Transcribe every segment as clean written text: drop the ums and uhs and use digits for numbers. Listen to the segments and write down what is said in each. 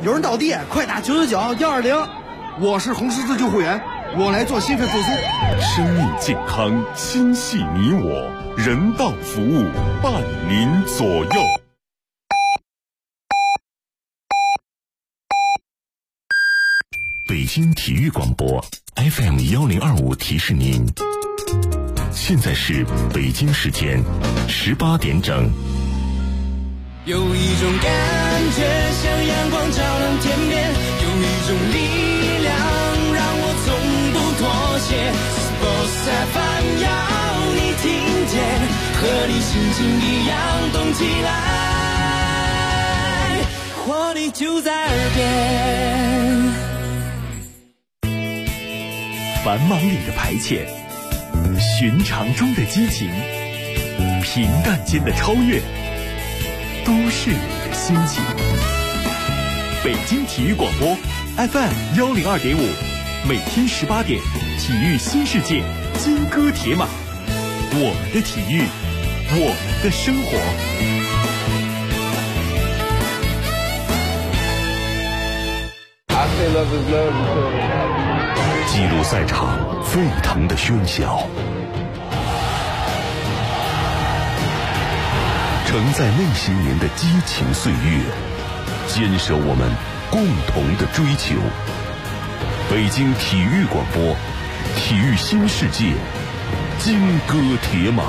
有人倒地，快打999-120。 我是红十字救护员，我来做心肺复苏。 生命健康，心系你我，人道服务伴您左右。北京体育广播 FM1025提示您，现在是北京时间18点整。 有一种感觉像阳光照亮天边，有一种力量让我从不妥协。Sports FM 要你听见，和你心情一样动起来，活力就在耳边。 繁忙里的排遣，寻常中的激情，平淡间的超越，都是你的心情。北京体育广播 FM102.5，每天18点，体育新世界，金戈铁马，我们的体育，我们的生活。 记录赛场沸腾的喧嚣，承载那些年的激情岁月，坚守我们共同的追求。北京体育广播，体育新世界，金戈铁马。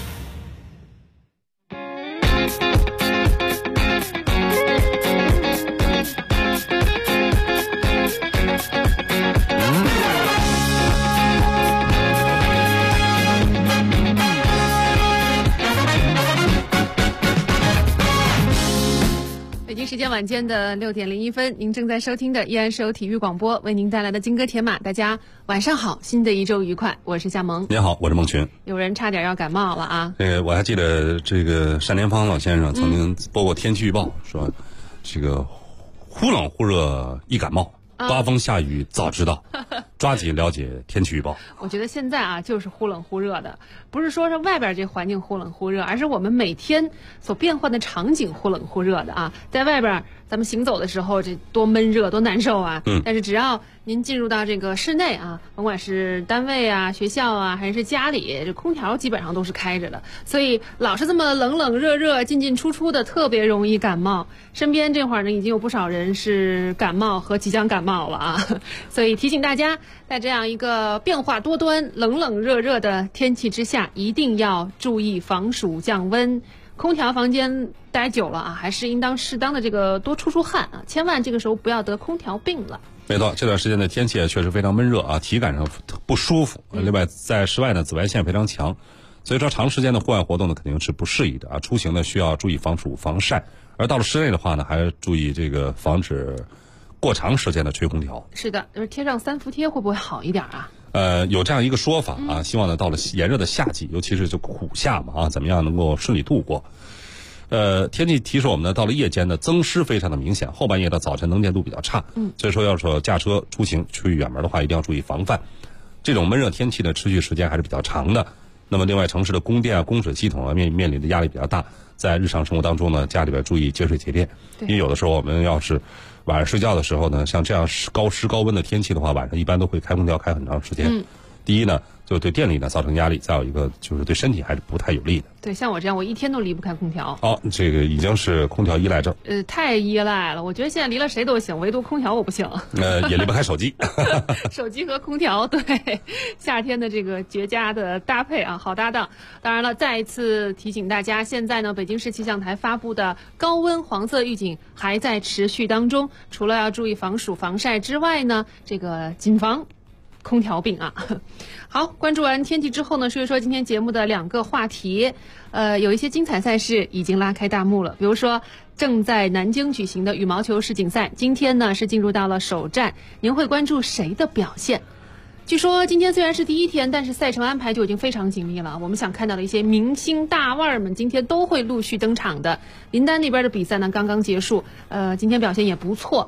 时间晚间的6点01分，您正在收听的依然是由体育广播为您带来的金戈铁马。大家晚上好，新的一周愉快，我是夏萌。 您好，我是孟群。 有人差点要感冒了啊！ 我还记得这个单连芳老先生曾经播过天气预报，说这个忽冷忽热易感冒，刮风下雨早知道，抓紧了解天气预报。 我觉得现在啊，就是忽冷忽热的，不是说是外边这环境忽冷忽热，而是我们每天所变换的场景忽冷忽热的啊。在外边咱们行走的时候，这多闷热多难受啊！但是只要您进入到这个室内啊，甭管是单位啊、学校啊，还是家里，这空调基本上都是开着的，所以老是这么冷冷热热、进进出出的，特别容易感冒。身边这会儿呢，已经有不少人是感冒和即将感冒了啊，所以提醒大家，在这样一个变化多端、冷冷热热的天气之下，一定要注意防暑降温。空调房间待久了啊，还是应当适当的这个多出汗啊，千万这个时候不要得空调病了。 没错，这段时间的天气确实非常闷热啊，体感上不舒服。另外，在室外呢，紫外线非常强，所以说长时间的户外活动呢肯定是不适宜的啊。出行呢需要注意防暑防晒，而到了室内的话呢，还是注意这个防止过长时间的吹空调。是的， 就是贴上3伏贴会不会好一点啊？ 有这样一个说法啊，希望呢到了炎热的夏季，尤其是就苦夏嘛啊，怎么样能够顺利度过？天气提示我们呢，到了夜间呢，增湿非常的明显，后半夜到早晨能见度比较差。所以说要是驾车出行去远门的话，一定要注意防范。这种闷热天气呢，持续时间还是比较长的。那么另外，城市的供电啊、供水系统啊面临的压力比较大，在日常生活当中呢，家里边注意节水节电。因为有的时候我们要是晚上睡觉的时候呢，像这样高湿高温的天气的话，晚上一般都会开空调开很长时间。第一呢，就对电力呢造成压力，再有一个就是对身体还是不太有利的。 对，像我这样，我一天都离不开空调。 这个已经是空调依赖症。 太依赖了，我觉得现在离了谁都行，唯独空调我不行。 也离不开手机。 手机和空调，对，夏天的这个绝佳的搭配啊，好搭档。当然了，再一次提醒大家，现在呢，北京市气象台发布的高温黄色预警还在持续当中。除了要注意防暑防晒之外呢，这个谨防空调病啊。好，关注完天气之后呢，说一说今天节目的2个话题。有一些精彩赛事已经拉开大幕了，比如说正在南京举行的羽毛球世锦赛，今天呢是进入到了首战，您会关注谁的表现？据说今天虽然是第一天，但是赛程安排就已经非常紧密了。我们想看到的一些明星大腕们今天都会陆续登场的。林丹那边的比赛呢刚刚结束，今天表现也不错。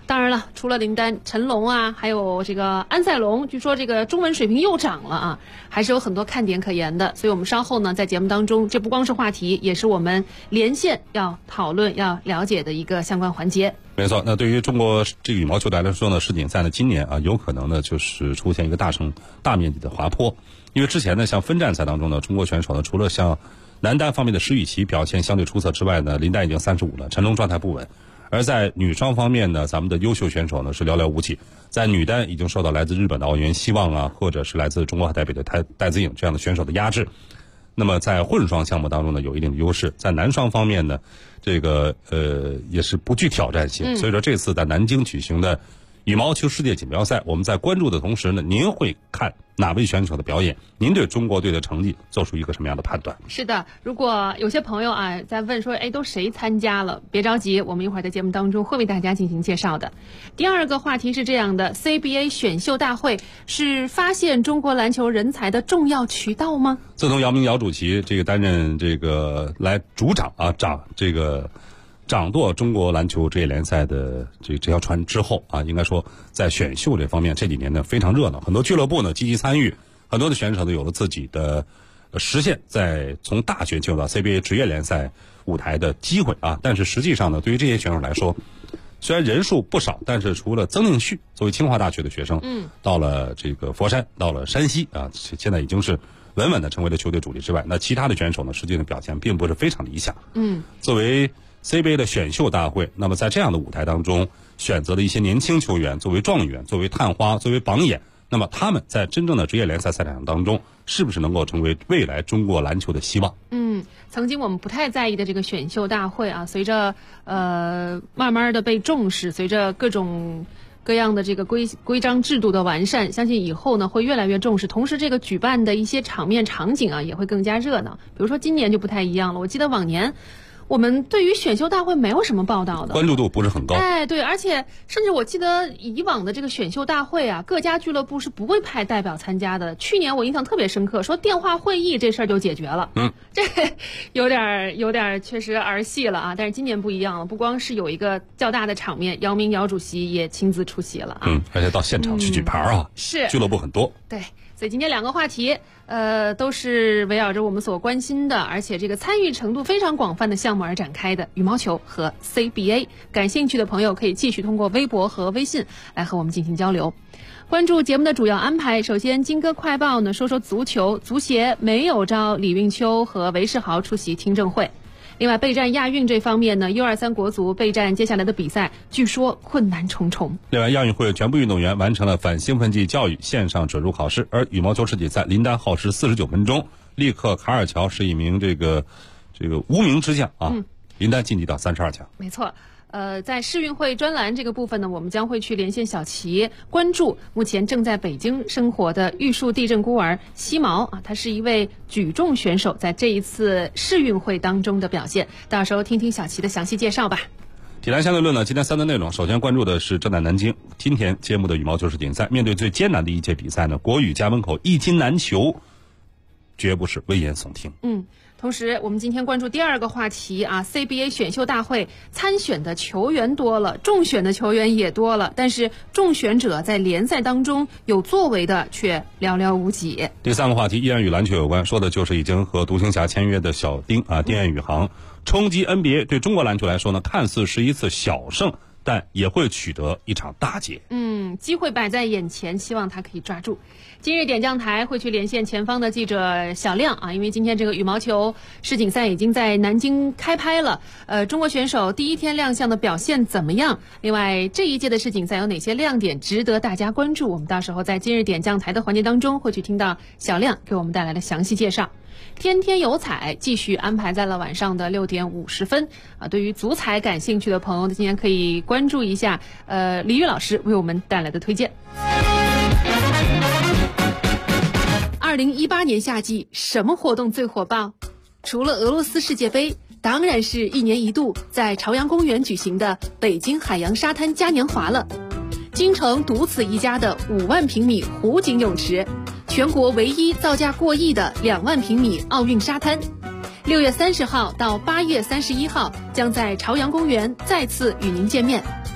当然了，除了林丹、陈龙啊，还有这个安赛龙，据说这个中文水平又涨了啊，还是有很多看点可言的。所以我们稍后呢，在节目当中，这不光是话题，也是我们连线要讨论、要了解的一个相关环节。 没错，那对于中国这个羽毛球来说呢，世锦赛呢，今年啊，有可能呢就是出现一个大面积的滑坡，因为之前呢，像分站赛当中呢，中国选手呢，除了像男单方面的石宇奇表现相对出色之外呢，林丹已经35了，陈龙状态不稳。而在女双方面呢，咱们的优秀选手呢是寥寥无几。在女单已经受到来自日本的奥运希望啊，或者是来自中国代表的戴资颖这样的选手的压制。那么在混双项目当中呢，有一定的优势。在男双方面呢，这个也是不具挑战性。所以说这次在南京举行的羽毛球世界锦标赛，我们在关注的同时呢，您会看哪位选手的表演？您对中国队的成绩做出一个什么样的判断？ 是的，如果有些朋友啊在问说，都谁参加了？别着急，我们一会儿在节目当中会为大家进行介绍的。第二个话题是这样的 ：CBA 选秀大会是发现中国篮球人才的重要渠道吗？ 自从姚明姚主席这个担任这个来主掌啊掌舵中国篮球职业联赛的这条船之后啊，应该说在选秀这方面这几年呢非常热闹，很多俱乐部呢积极参与，很多的选手都有了自己的实现在从大学进入到 CBA 职业联赛舞台的机会啊。但是实际上呢，对于这些选手来说，虽然人数不少，但是除了曾令旭作为清华大学的学生，到了这个佛山，到了山西啊，现在已经是稳稳的成为了球队主力之外，那其他的选手呢，实际上表现并不是非常理想。作为CBA 的选秀大会，那么在这样的舞台当中，选择了一些年轻球员作为状元、作为探花、作为榜眼，那么他们在真正的职业联赛赛场当中，是不是能够成为未来中国篮球的希望？ 曾经我们不太在意的这个选秀大会啊，随着慢慢的被重视，随着各种各样的这个规章制度的完善，相信以后呢会越来越重视。同时，这个举办的一些场面场景啊，也会更加热闹。比如说今年就不太一样了，我记得往年我们对于选秀大会没有什么报道的， 关注度不是很高。 对，而且甚至我记得以往的这个选秀大会啊，各家俱乐部是不会派代表参加的。去年我印象特别深刻，说电话会议这事儿就解决了。这有点确实儿戏了啊。但是今年不一样了，不光是有一个较大的场面，姚明姚主席也亲自出席了啊。 而且到现场去举牌啊， 是俱乐部很多。 对。所以今天两个话题，都是围绕着我们所关心的，而且这个参与程度非常广泛的项目而展开的羽毛球和 CBA。感兴趣的朋友可以继续通过微博和微信来和我们进行交流。关注节目的主要安排，首先金歌快报呢，说说足球，足协没有招李运秋和韦世豪出席听证会。另外，备战亚运这方面呢 ，U23 国足备战接下来的比赛，据说困难重重。 另外，亚运会全部运动员完成了反兴奋剂教育线上准入考试，而羽毛球世锦赛林丹耗时49分钟，力克卡尔乔是一名这个无名之将啊，林丹晋级到32强。 没错。在世运会专栏这个部分呢，我们将会去连线小齐，关注目前正在北京生活的玉树地震孤儿西毛啊，他是一位举重选手，在这一次世运会当中的表现，到时候听听小齐的详细介绍吧。 体坛相对论呢，今天3段内容，首先关注的是正在南京今天揭幕的羽毛球世锦赛，面对最艰难的一届比赛呢，国羽家门口一金难求，绝不是危言耸听。 同时，我们今天关注第二个话题啊 ，CBA 选秀大会参选的球员多了，中选的球员也多了，但是中选者在联赛当中有作为的却寥寥无几。 第三个话题依然与篮球有关，说的就是已经和独行侠签约的小丁啊，丁彦雨航冲击 NBA， 对中国篮球来说呢，看似是一次小胜，但也会取得一场大捷。 机会摆在眼前，希望他可以抓住。今日点将台会去连线前方的记者小亮啊，因为今天这个羽毛球世锦赛已经在南京开拍了。中国选手第一天亮相的表现怎么样？另外，这一届的世锦赛有哪些亮点值得大家关注？我们到时候在今日点将台的环节当中会去听到小亮给我们带来的详细介绍。天天有彩继续安排在了晚上的6点50分啊。对于足彩感兴趣的朋友，今天可以关注一下李宇老师为我们带来的推荐。2018年夏季什么活动最火爆？除了俄罗斯世界杯，当然是1年1度在朝阳公园举行的北京海洋沙滩嘉年华了。京城独此一家的5万平米湖景泳池，全国唯一造价过亿的2万平米奥运沙滩，6月30号到8月31号将在朝阳公园再次与您见面。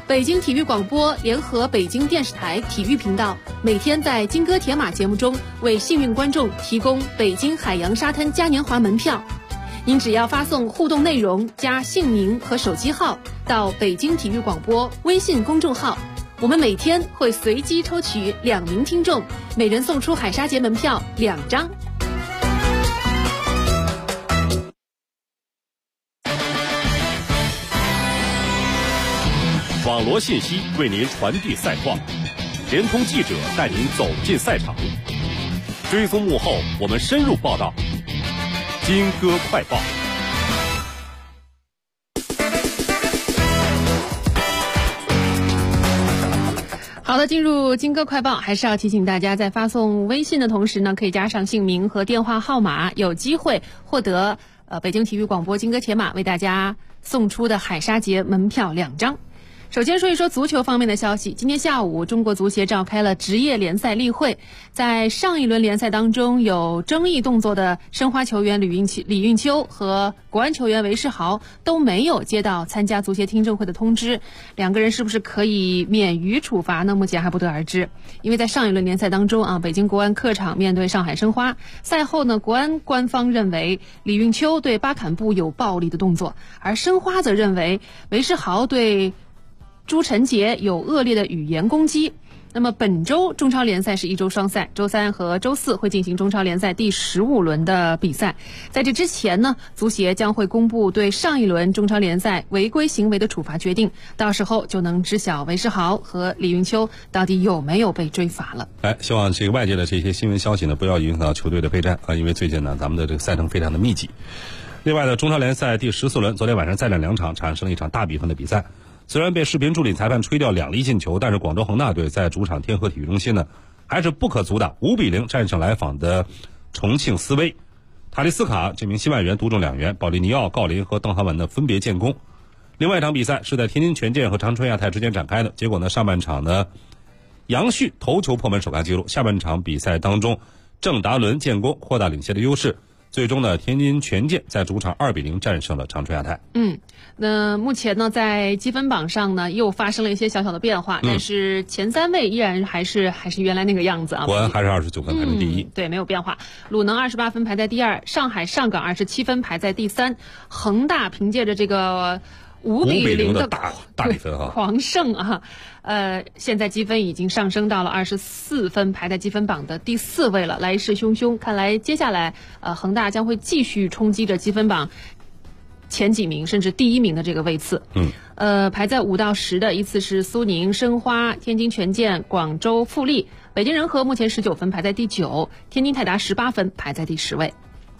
北京体育广播联合北京电视台体育频道，每天在金戈铁马节目中为幸运观众提供北京海洋沙滩嘉年华门票。您只要发送互动内容加姓名和手机号到北京体育广播微信公众号，我们每天会随机抽取2名听众，每人送出海沙节门票2张。 网罗信息为您传递赛况，联通记者带您走进赛场，追踪幕后，我们深入报道。金戈快报。 好的，进入金戈快报，还是要提醒大家，在发送微信的同时呢，可以加上姓名和电话号码，有机会获得北京体育广播金戈铁马为大家送出的海沙节门票2张。首先说一说足球方面的消息。今天下午，中国足协召开了职业联赛例会。在上一轮联赛当中，有争议动作的申花球员李运秋和国安球员韦世豪都没有接到参加足协听证会的通知，两个人是不是可以免于处罚呢？目前还不得而知。因为在上一轮联赛当中北京国安客场面对上海申花，赛后呢，国安官方认为李运秋对巴坎布有暴力的动作，而申花则认为韦世豪对朱晨杰有恶劣的语言攻击。那么本周中超联赛是1周双赛，周3和周4会进行中超联赛第15轮的比赛。在这之前呢，足协将会公布对上一轮中超联赛违规行为的处罚决定，到时候就能知晓韦世豪和李运秋到底有没有被追罚了。 希望这个外界的这些新闻消息呢，不要影响到球队的备战因为最近呢，咱们的这个赛程非常的密集。另外呢，中超联赛第14轮昨天晚上再战2场，产生了一场大比分的比赛。虽然被视频助理裁判吹掉2粒进球，但是广州恒大队在主场天河体育中心呢，还是不可阻挡5-0战胜来访的重庆斯威。塔利斯卡这名新外援独中2元，保利尼奥、郜林和邓涵文呢分别建功。另外一场比赛是在天津权健和长春亚泰之间展开的，结果呢，上半场呢，杨旭头球破门首开纪录，下半场比赛当中，郑达伦建功扩大领先的优势。最终呢，天津权健在主场2-0战胜了长春亚泰。 那目前呢，在积分榜上呢，又发生了一些小小的变化，但是前3位依然还是原来那个样子国安还是29分排名第1， 对，没有变化。鲁能28分排在第2，上海上港27分排在第3，恒大凭借着这个5-0的大比分狂胜现在积分已经上升到了24分，排在积分榜的第4位了，来势汹汹。看来接下来恒大将会继续冲击着积分榜前几名甚至第1名的这个位次。排在5到10的依次是苏宁、申花、天津权健、广州富力。北京人和目前19分排在第9，天津泰达18分排在第10位。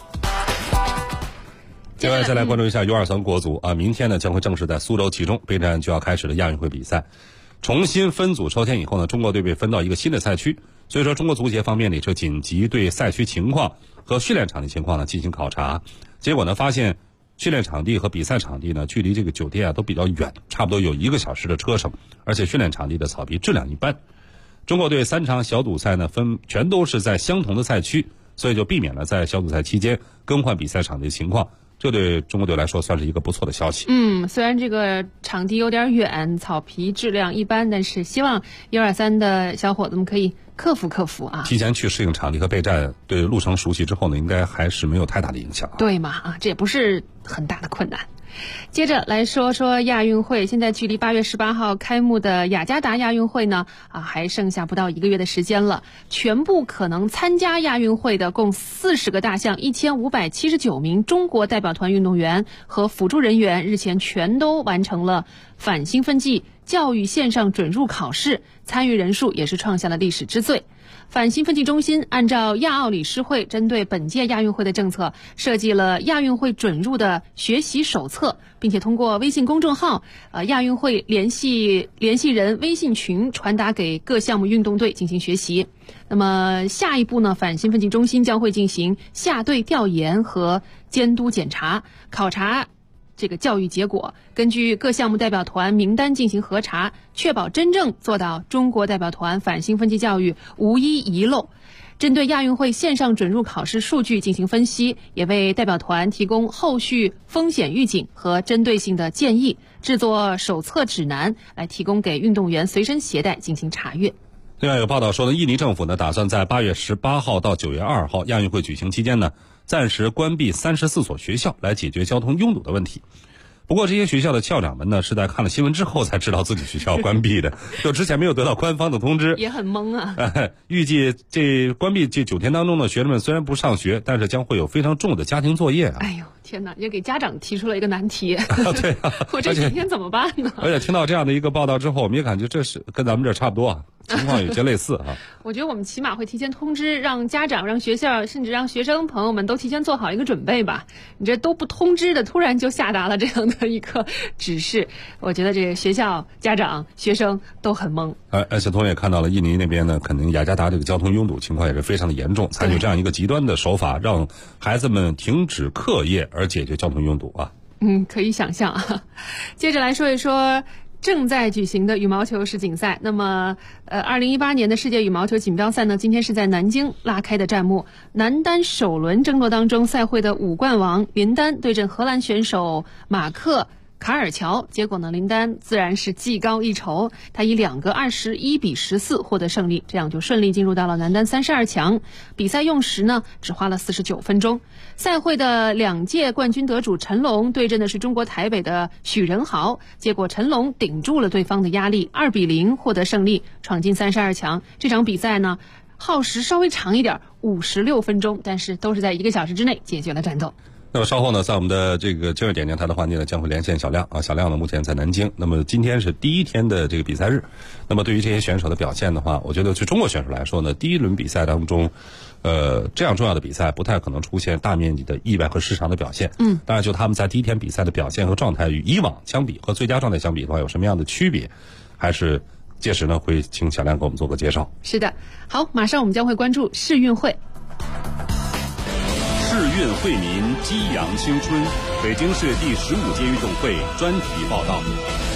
接下来再来关注一下 U23 国足明天呢将会正式在苏州集中备战就要开始的亚运会比赛。重新分组抽签以后呢，中国队被分到一个新的赛区，所以说中国足协方面呢就紧急对赛区情况和训练场地情况呢进行考察，结果呢发现训练场地和比赛场地呢距离这个酒店都比较远，差不多有1个小时的车程，而且训练场地的草皮质量一般。中国队3场小组赛呢全都是在相同的赛区，所以就避免了在小组赛期间更换比赛场地的情况，这对中国队来说算是一个不错的消息。 虽然这个场地有点远，草皮质量一般，但是希望123的小伙子们可以克服提前去适应场地和备战，对路程熟悉之后呢，应该还是没有太大的影响对嘛这也不是很大的困难。接着来说说亚运会，现在距离8月18号开幕的雅加达亚运会呢还剩下不到1个月的时间了。全部可能参加亚运会的共40个大项1579名中国代表团运动员和辅助人员日前全都完成了反兴奋剂教育线上准入考试，参与人数也是创下了历史之最。反兴奋剂中心按照亚奥理事会针对本届亚运会的政策，设计了亚运会准入的学习手册，并且通过微信公众号亚运会联系人微信群传达给各项目运动队进行学习。那么下一步呢，反兴奋剂中心将会进行下队调研和监督检查，考察这个教育结果，根据各项目代表团名单进行核查，确保真正做到中国代表团反兴奋剂教育无一遗漏。针对亚运会线上准入考试数据进行分析，也为代表团提供后续风险预警和针对性的建议， 制作手册指南，来提供给运动员随身携带进行查阅。 另外有报道说呢，印尼政府呢打算在8月18号到9月2号亚运会举行期间呢，暂时关闭34所学校，来解决交通拥堵的问题。不过这些学校的校长们呢，是在看了新闻之后才知道自己学校关闭的，就之前没有得到官方的通知， 也很懵啊。 预计这关闭这9天当中呢，学生们虽然不上学，但是将会有非常重的家庭作业啊。 哎呦天哪，也给家长提出了一个难题。 对啊， 我这几天怎么办呢？ 而且听到这样的一个报道之后，我们也感觉这是跟咱们这差不多啊，情况有些类似啊。 我觉得我们起码会提前通知，让家长、让学校，甚至让学生朋友们都提前做好一个准备吧。你这都不通知的，突然就下达了这样的一个指示，我觉得这个学校、家长、学生都很懵。 而且同时也看到了印尼那边呢，肯定雅加达这个交通拥堵情况也是非常的严重，采取这样一个极端的手法，让孩子们停止课业而解决交通拥堵啊。 可以想象啊。接着来说一说正在举行的羽毛球世锦赛。那么2018年的世界羽毛球锦标赛呢，今天是在南京拉开的战幕。男单首轮争夺当中，赛会的5冠王林丹对阵荷兰选手马克卡尔乔，结果呢，林丹自然是技高一筹，他以2个21比14获得胜利，这样就顺利进入到了男单32强。比赛用时呢，只花了49分钟。赛会的2届冠军得主陈龙对阵的是中国台北的许仁豪，结果陈龙顶住了对方的压力，2比0获得胜利，闯进32强。这场比赛呢，耗时稍微长一点，56分钟，但是都是在1个小时之内解决了战斗。 那么稍后呢，在我们的这个今日点将台的环节呢，将会连线小亮啊。小亮呢，目前在南京。那么今天是第1天的这个比赛日。那么对于这些选手的表现的话，我觉得对中国选手来说呢，第1轮比赛当中，这样重要的比赛不太可能出现大面积的意外和失常的表现。当然就他们在第1天比赛的表现和状态与以往相比，和最佳状态相比的话，有什么样的区别？还是届时呢，会请小亮给我们做个介绍。 是的，好，马上我们将会关注世运会。 世运惠民，激扬青春。北京市第15届运动会专题报道。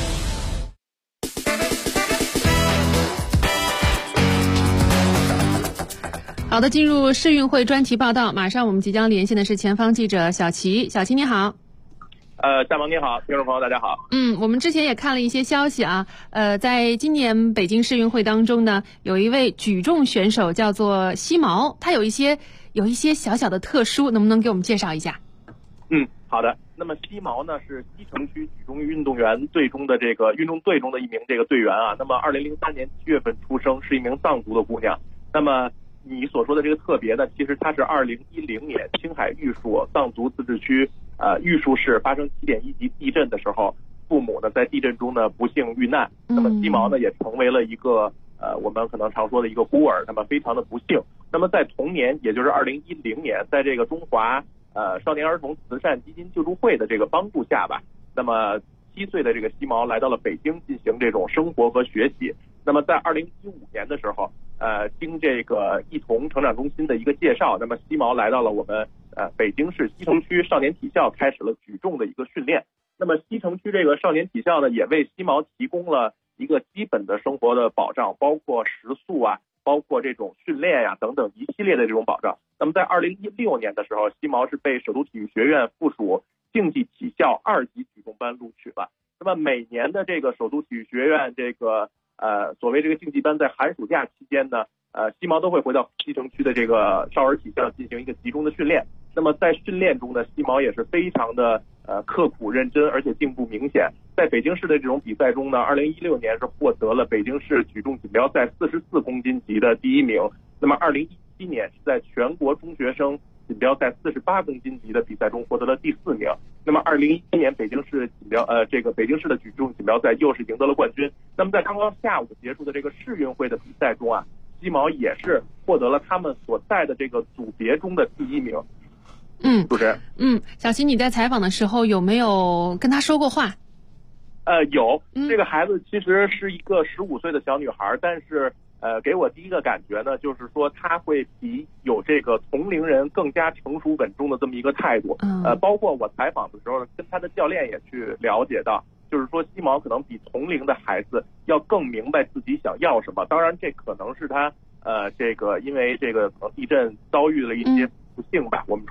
好的，进入世运会专题报道。马上我们即将连线的是前方记者小齐。小齐你好。 夏萌你好，听众朋友大家好。 我们之前也看了一些消息啊，在今年北京世运会当中呢，有一位举重选手叫做奚毛，他有一些小小的特殊，能不能给我们介绍一下？ 好的。那么奚毛呢是西城区举重运动员队中的这个运动队中的一名这个队员啊。那么2003年7月份出生，是一名藏族的姑娘。那么你所说的这个特别呢，其实她是2010年青海玉树藏族自治区玉树市发生7.1级地震的时候，父母呢在地震中呢不幸遇难。那么奚毛呢也成为了一个我们可能常说的一个孤儿，那么非常的不幸。那么在同年，也就是2010年，在这个中华少年儿童慈善基金救助会的这个帮助下吧，那么7岁的这个奚毛来到了北京进行这种生活和学习。那么在2015年的时候，经这个一同成长中心的一个介绍，那么奚毛来到了我们北京市西城区少年体校，开始了举重的一个训练。那么西城区这个少年体校呢，也为奚毛提供了一个基本的生活的保障，包括食宿啊，包括这种训练呀等等一系列的这种保障。那么在2016年的时候，奚毛是被首都体育学院附属竞技体校2级举重班录取了。那么每年的这个首都体育学院这个所谓这个竞技班在寒暑假期间呢，奚毛都会回到西城区的这个少儿体校进行一个集中的训练。那么在训练中呢，奚毛也是非常的刻苦认真，而且进步明显。在北京市的这种比赛中呢，2016年是获得了北京市举重锦标赛44公斤级的第1名。那么2017年是在全国中学生锦标赛48公斤级的比赛中获得了第4名。那么2017年北京市北京市的举重锦标赛又是赢得了冠军。那么在刚刚下午结束的这个世运会的比赛中啊，奚毛也是获得了他们所在的这个组别中的第1名。主持人。 小齐，你在采访的时候有没有跟他说过话？ 有。这个孩子其实是一个15岁的小女孩，但是给我第一个感觉呢，就是说她会比有这个同龄人更加成熟稳重的这么一个态度。包括我采访的时候跟她的教练也去了解到，就是说奚毛可能比同龄的孩子要更明白自己想要什么。当然这可能是他因为这个可能地震遭遇了一些不幸吧。我们说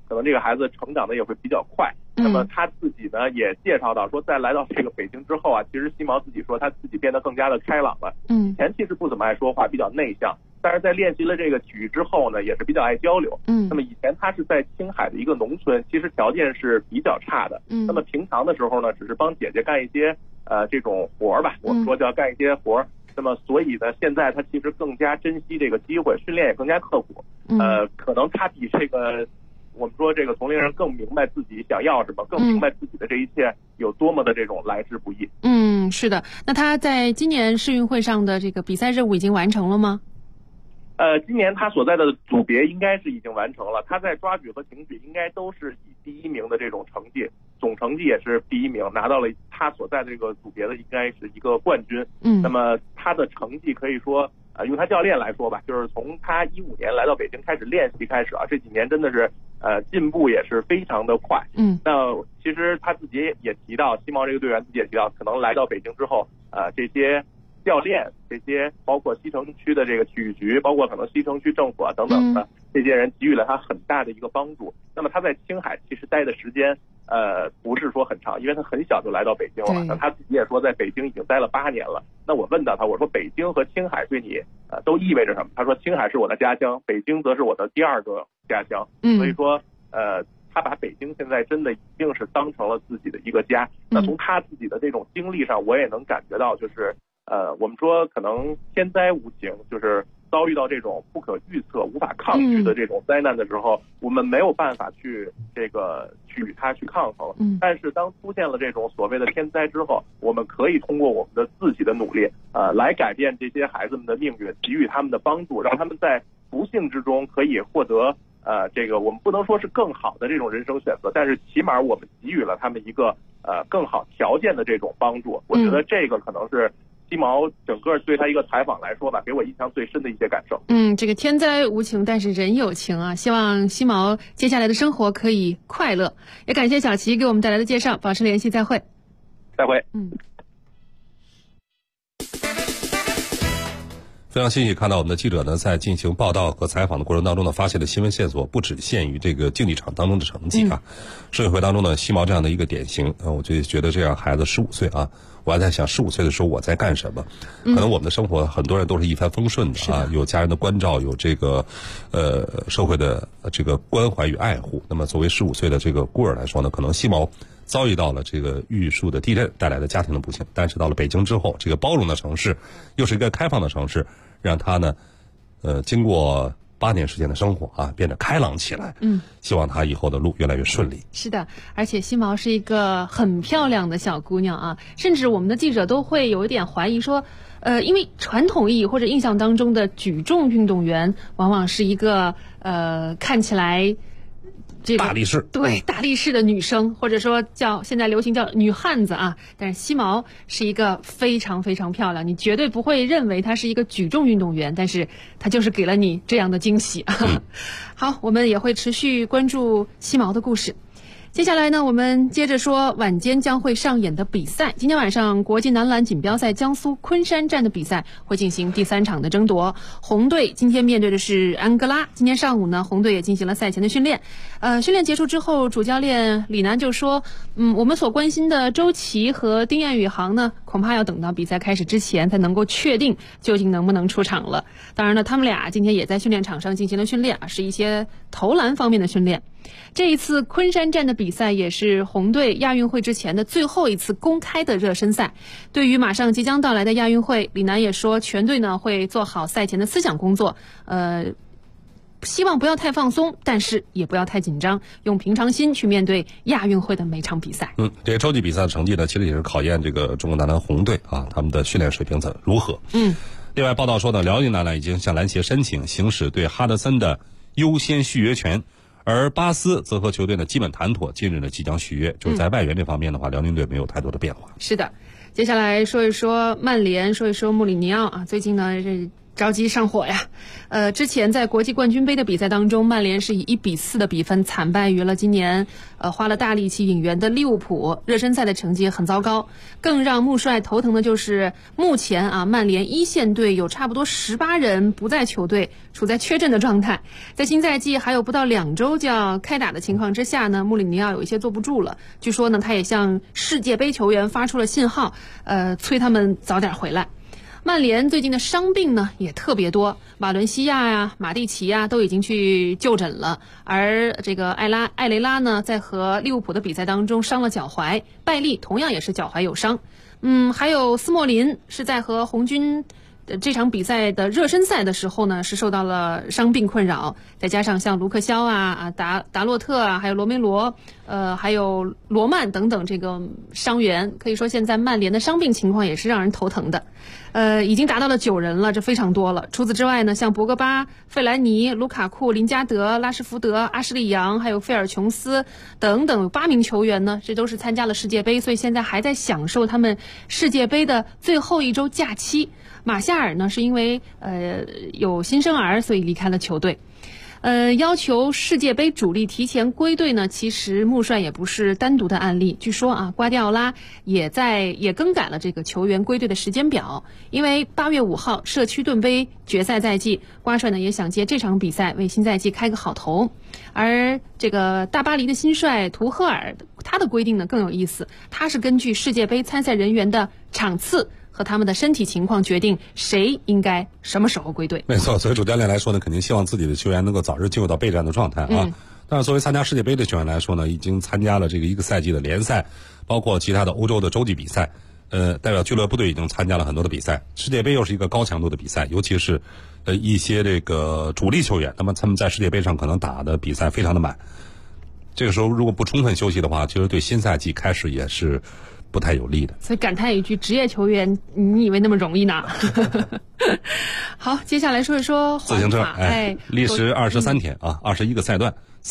可能这个孩子成长的也会比较快。那么他自己呢也介绍到说，在来到这个北京之后啊，其实西毛自己说他自己变得更加的开朗了。以前其实不怎么爱说话，比较内向，但是在练习了这个体育之后呢，也是比较爱交流。那么以前他是在青海的一个农村，其实条件是比较差的。那么平常的时候呢，只是帮姐姐干一些这种活儿吧，我们说叫干一些活儿。那么所以呢，现在他其实更加珍惜这个机会，训练也更加刻苦。可能他比这个我们说这个同龄人更明白自己想要什么，更明白自己的这一切有多么的这种来之不易。 是的。那他在今年世运会上的这个比赛任务已经完成了吗？ 今年他所在的组别应该是已经完成了，他在抓举和挺举应该都是以第一名的这种成绩，总成绩也是第一名，拿到了他所在的这个组别的应该是一个冠军。那么他的成绩可以说用他教练来说吧，就是从他15年来到北京开始练习开始啊，这几年真的是进步也是非常的快。那其实他自己也提到，西毛这个队员自己也提到，可能来到北京之后这些教练，这些包括西城区的这个体育局，包括可能西城区政府啊等等的这些人给予了他很大的一个帮助。那么他在青海其实待的时间不是说很长，因为他很小就来到北京了。那他自己也说在北京已经待了8年了。那我问到他，我说北京和青海对你都意味着什么？他说青海是我的家乡，北京则是我的第2个家乡。所以说他把北京现在真的已经是当成了自己的一个家。那从他自己的这种经历上，我也能感觉到，就是我们说可能天灾无情，就是遭遇到这种不可预测、无法抗拒的这种灾难的时候，我们没有办法去与它去抗衡。但是当出现了这种所谓的天灾之后，我们可以通过我们的自己的努力，来改变这些孩子们的命运，给予他们的帮助，让他们在不幸之中可以获得这个我们不能说是更好的这种人生选择，但是起码我们给予了他们一个更好条件的这种帮助。我觉得这个可能是西毛整个对他一个采访来说吧，给我印象最深的一些感受。 这个天灾无情，但是人有情啊！希望西毛接下来的生活可以快乐。也感谢小齐给我们带来的介绍，保持联系，再会。 再会。 非常欣喜看到我们的记者呢，在进行报道和采访的过程当中呢，发现的新闻线索不只限于这个竞技场当中的成绩啊。世运会当中呢，西毛这样的一个典型，我就觉得这样孩子15岁啊，我还在想15岁的时候我在干什么？可能我们的生活很多人都是一帆风顺的啊，有家人的关照，有这个社会的这个关怀与爱护。那么作为15岁的这个孤儿来说呢，可能西毛遭遇到了这个玉树的地震带来的家庭的不幸，但是到了北京之后，这个包容的城市，又是一个开放的城市，让他呢，经过8年时间的生活啊，变得开朗起来。希望他以后的路越来越顺利。 是的，而且西毛是一个很漂亮的小姑娘啊，甚至我们的记者都会有一点怀疑说，因为传统意义或者印象当中的举重运动员，往往是一个看起来大力士， 对，大力士的女生，或者说现在流行叫女汉子啊。但是西毛是一个非常非常漂亮，你绝对不会认为她是一个举重运动员，但是她就是给了你这样的惊喜。好，我们也会持续关注西毛的故事。接下来呢，我们接着说晚间将会上演的比赛。今天晚上国际男篮锦标赛江苏昆山站的比赛会进行第3场的争夺。红队今天面对的是安哥拉。今天上午呢，红队也进行了赛前的训练。训练结束之后，主教练李楠就说，我们所关心的周琦和丁彦雨航呢，恐怕要等到比赛开始之前才能够确定究竟能不能出场了。当然了，他们俩今天也在训练场上进行了训练，是一些投篮方面的训练。这一次昆山站的比赛也是红队亚运会之前的最后一次公开的热身赛。对于马上即将到来的亚运会，李楠也说，全队呢会做好赛前的思想工作，希望不要太放松，但是也不要太紧张，用平常心去面对亚运会的每场比赛。 这个洲际比赛的成绩呢，其实也是考验这个中国男篮红队啊，他们的训练水平如何。另外报道说呢，辽宁男篮已经向篮协申请行使对哈德森的优先续约权。而巴斯则和球队呢基本谈妥，近日呢即将续约。就是在外援这方面的话，辽宁队没有太多的变化。 是的，接下来说一说曼联，说一说穆里尼奥啊。最近呢，这着急上火呀。之前在国际冠军杯的比赛当中，曼联是以1-4的比分惨败于了今年花了大力气引援的利物浦。热身赛的成绩很糟糕，更让穆帅头疼的就是目前啊，曼联一线队有差不多18人不在球队，处在缺阵的状态。在新赛季还有不到2周就要开打的情况之下呢，穆里尼奥有一些坐不住了。据说呢，他也向世界杯球员发出了信号，催他们早点回来。曼联最近的伤病呢也特别多，瓦伦西亚呀、马蒂奇呀都已经去就诊了，而这个艾雷拉呢，在和利物浦的比赛当中伤了脚踝，拜利同样也是脚踝有伤。还有斯莫林是在和红军这场比赛的热身赛的时候呢，是受到了伤病困扰，再加上像卢克肖达洛特啊，还有罗梅罗，还有罗曼等等这个伤员，可以说现在曼联的伤病情况也是让人头疼的。已经达到了9人了，这非常多了。除此之外呢，像博格巴、费莱尼、卢卡库、林加德、拉什福德、阿什利杨，还有费尔琼斯等等8名球员呢，这都是参加了世界杯，所以现在还在享受他们世界杯的最后1周假期。马夏尔呢，是因为有新生儿，所以离开了球队。要求世界杯主力提前归队呢，其实穆帅也不是单独的案例。据说啊，瓜迪奥拉也更改了这个球员归队的时间表，因为8月5号社区盾杯决赛在即，瓜帅呢也想借这场比赛为新赛季开个好头。而这个大巴黎的新帅图赫尔，他的规定呢更有意思，他是根据世界杯参赛人员的场次和他们的身体情况决定谁应该什么时候归队。 没错，所以主教练来说呢，肯定希望自己的球员能够早日进入到备战的状态啊。但是作为参加世界杯的球员来说呢，已经参加了这个1个赛季的联赛，包括其他的欧洲的洲际比赛，代表俱乐部队已经参加了很多的比赛。世界杯又是一个高强度的比赛，尤其是一些这个主力球员，那么他们在世界杯上可能打的比赛非常的满。这个时候如果不充分休息的话，其实对新赛季开始也是不太有利的。 所以感叹一句，职业球员你以为那么容易呢？好，接下来说一说自行车。历时23天啊，21个赛段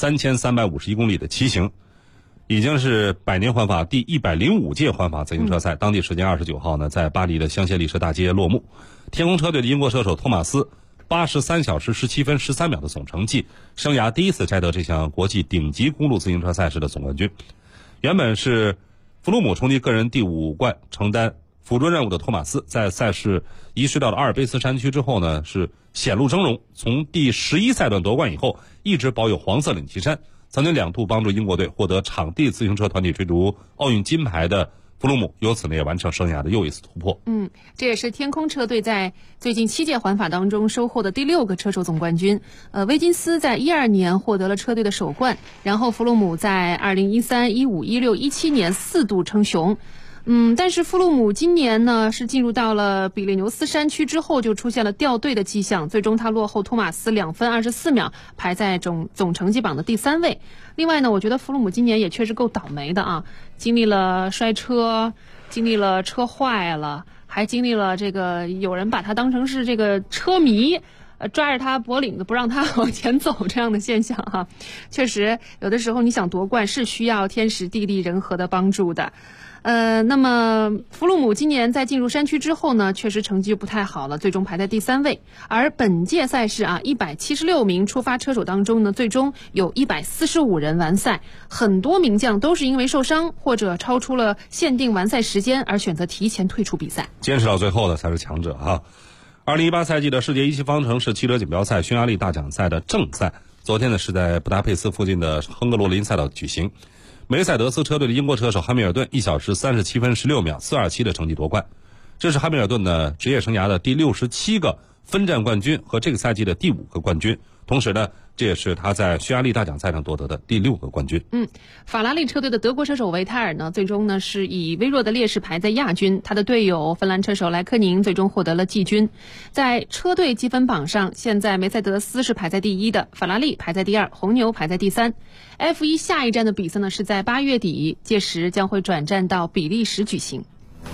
，3351公里的骑行，已经是百年环法第105届环法自行车赛，当地时间29号呢，在巴黎的香榭丽舍大街落幕。天空车队的英国车手托马斯83小时17分13秒的总成绩，生涯第一次摘得这项国际顶级公路自行车赛事的总冠军。原本是弗鲁姆冲击个人第5冠，承担辅助任务的托马斯，在赛事移师到了阿尔卑斯山区之后呢，是显露峥嵘。从第11赛段夺冠以后，一直保有黄色领旗衫。曾经2度帮助英国队获得场地自行车团体追逐奥运金牌的弗鲁姆，由此呢也完成生涯的又一次突破。 这也是天空车队在最近7届环法当中收获的第6个车手总冠军。威金斯在12年获得了车队的首冠，然后弗鲁姆在2013、15、16、17年4度称雄。但是弗鲁姆今年呢是进入到了比利牛斯山区之后，就出现了掉队的迹象，最终他落后托马斯2分24秒，排在总成绩榜的第3位。另外呢，我觉得弗鲁姆今年也确实够倒霉的啊，经历了摔车，经历了车坏了，还经历了这个有人把他当成是这个车迷，抓着他脖领子不让他往前走这样的现象哈。确实有的时候你想夺冠是需要天时地利人和的帮助的。那么弗鲁姆今年在进入山区之后呢，确实成绩就不太好了，最终排在第3位。而本届赛事啊，176名出发车手当中呢，最终有145人完赛，很多名将都是因为受伤或者超出了限定完赛时间而选择提前退出比赛。 坚持到最后的才是强者啊！2018赛季的世界一级方程式汽车锦标赛匈牙利大奖赛的正赛，昨天呢是在布达佩斯附近的亨格罗林赛道举行。梅赛德斯车队的英国车手汉密尔顿1小时37分16秒427的成绩夺冠，这是汉密尔顿的职业生涯的第67个分站冠军和这个赛季的第5个冠军，同时呢，这也是他在匈牙利大奖赛上夺得的第6个冠军。 法拉利车队的德国车手维泰尔呢，最终呢是以微弱的劣势排在亚军，他的队友芬兰车手莱科宁最终获得了季军。在车队积分榜上，现在梅赛德斯是排在第1的，法拉利排在第2，红牛排在第3。F1 下一站的比赛呢是在8月底，届时将会转战到比利时举行。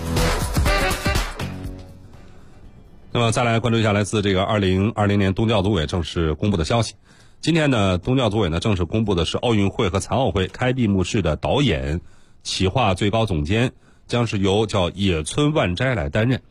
那么再来关注一下来自这个2020年冬奥组委正式公布的消息。今天呢，冬奥组委呢正式公布的是奥运会和残奥会开闭幕式的导演、企划最高总监将是由叫野村万斋来担任。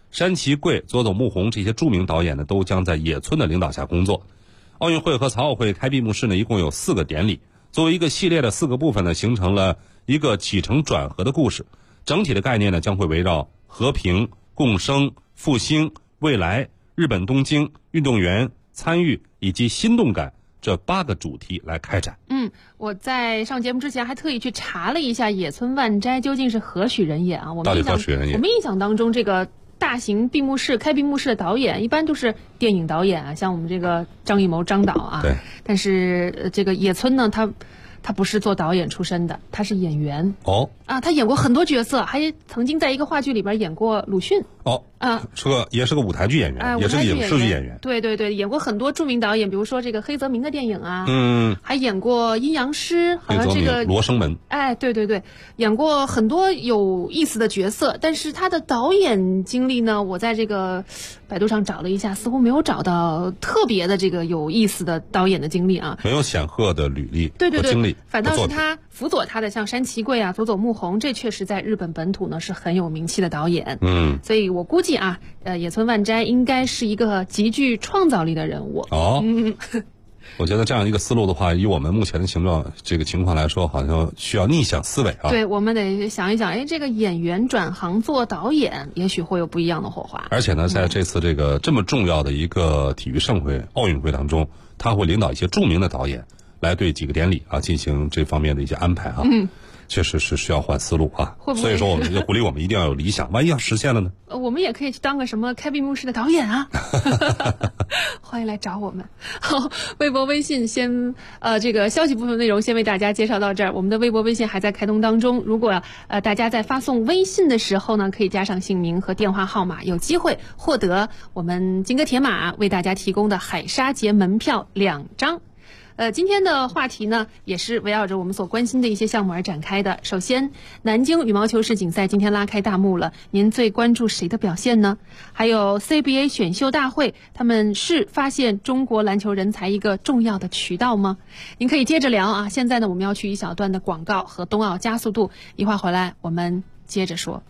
山崎贵、佐佐木宏这些著名导演呢，都将在野村的领导下工作。奥运会和残奥会开闭幕式呢，一共有4个典礼，作为一个系列的4个部分呢，形成了一个起承转合的故事。整体的概念呢，将会围绕和平、共生、复兴、未来、日本东京、运动员参与以及新动感这8个主题来开展。 我在上节目之前还特意去查了一下野村万斋究竟是何许人也啊？ 到底何许人也？ 我们印象当中，这个大型闭幕式、开闭幕式的导演一般都是电影导演啊，像我们这个张艺谋张导啊。 对。 但是这个野村呢，他不是做导演出身的，他是演员。 哦。 啊，他演过很多角色，还曾经在一个话剧里边演过鲁迅。 哦。啊，也是个舞台剧演员，也是个影视剧演员。 对对对，演过很多著名导演，比如说这个黑泽明的电影啊，还演过阴阳师，好像这个罗生门。 对对对，演过很多有意思的角色。但是他的导演经历呢，我在这个百度上找了一下，似乎没有找到特别的这个有意思的导演的经历啊， 没有显赫的履历和经历。 反倒是他辅佐他的像山崎贵啊、佐佐木宏，这确实在日本本土呢是很有名气的导演。所以我估计啊，野村万斋应该是一个极具创造力的人物。 我觉得这样一个思路的话，以我们目前的情况来说，好像需要逆向思维啊。 对，我们得想一想，这个演员转行做导演，也许会有不一样的火花。 而且呢，在这次这么重要的一个体育盛会奥运会当中，他会领导一些著名的导演来对几个典礼啊进行这方面的一些安排啊。确实是需要换思路啊，所以说我们就鼓励我们一定要有理想，万一要实现了呢？ 我们也可以去当个什么开闭幕式的导演啊！欢迎来找我们。好，微博、微信先这个消息部分内容先为大家介绍到这儿。我们的微博、微信还在开通当中，如果大家在发送微信的时候呢，可以加上姓名和电话号码，有机会获得我们金戈铁马为大家提供的海沙节门票2张。今天的话题呢，也是围绕着我们所关心的一些项目而展开的。首先，南京羽毛球世锦赛今天拉开大幕了，您最关注谁的表现呢？还有 CBA 选秀大会，他们是发现中国篮球人才一个重要的渠道吗？您可以接着聊啊。现在呢，我们要去一小段的广告和冬奥加速度，一会儿回来我们接着说。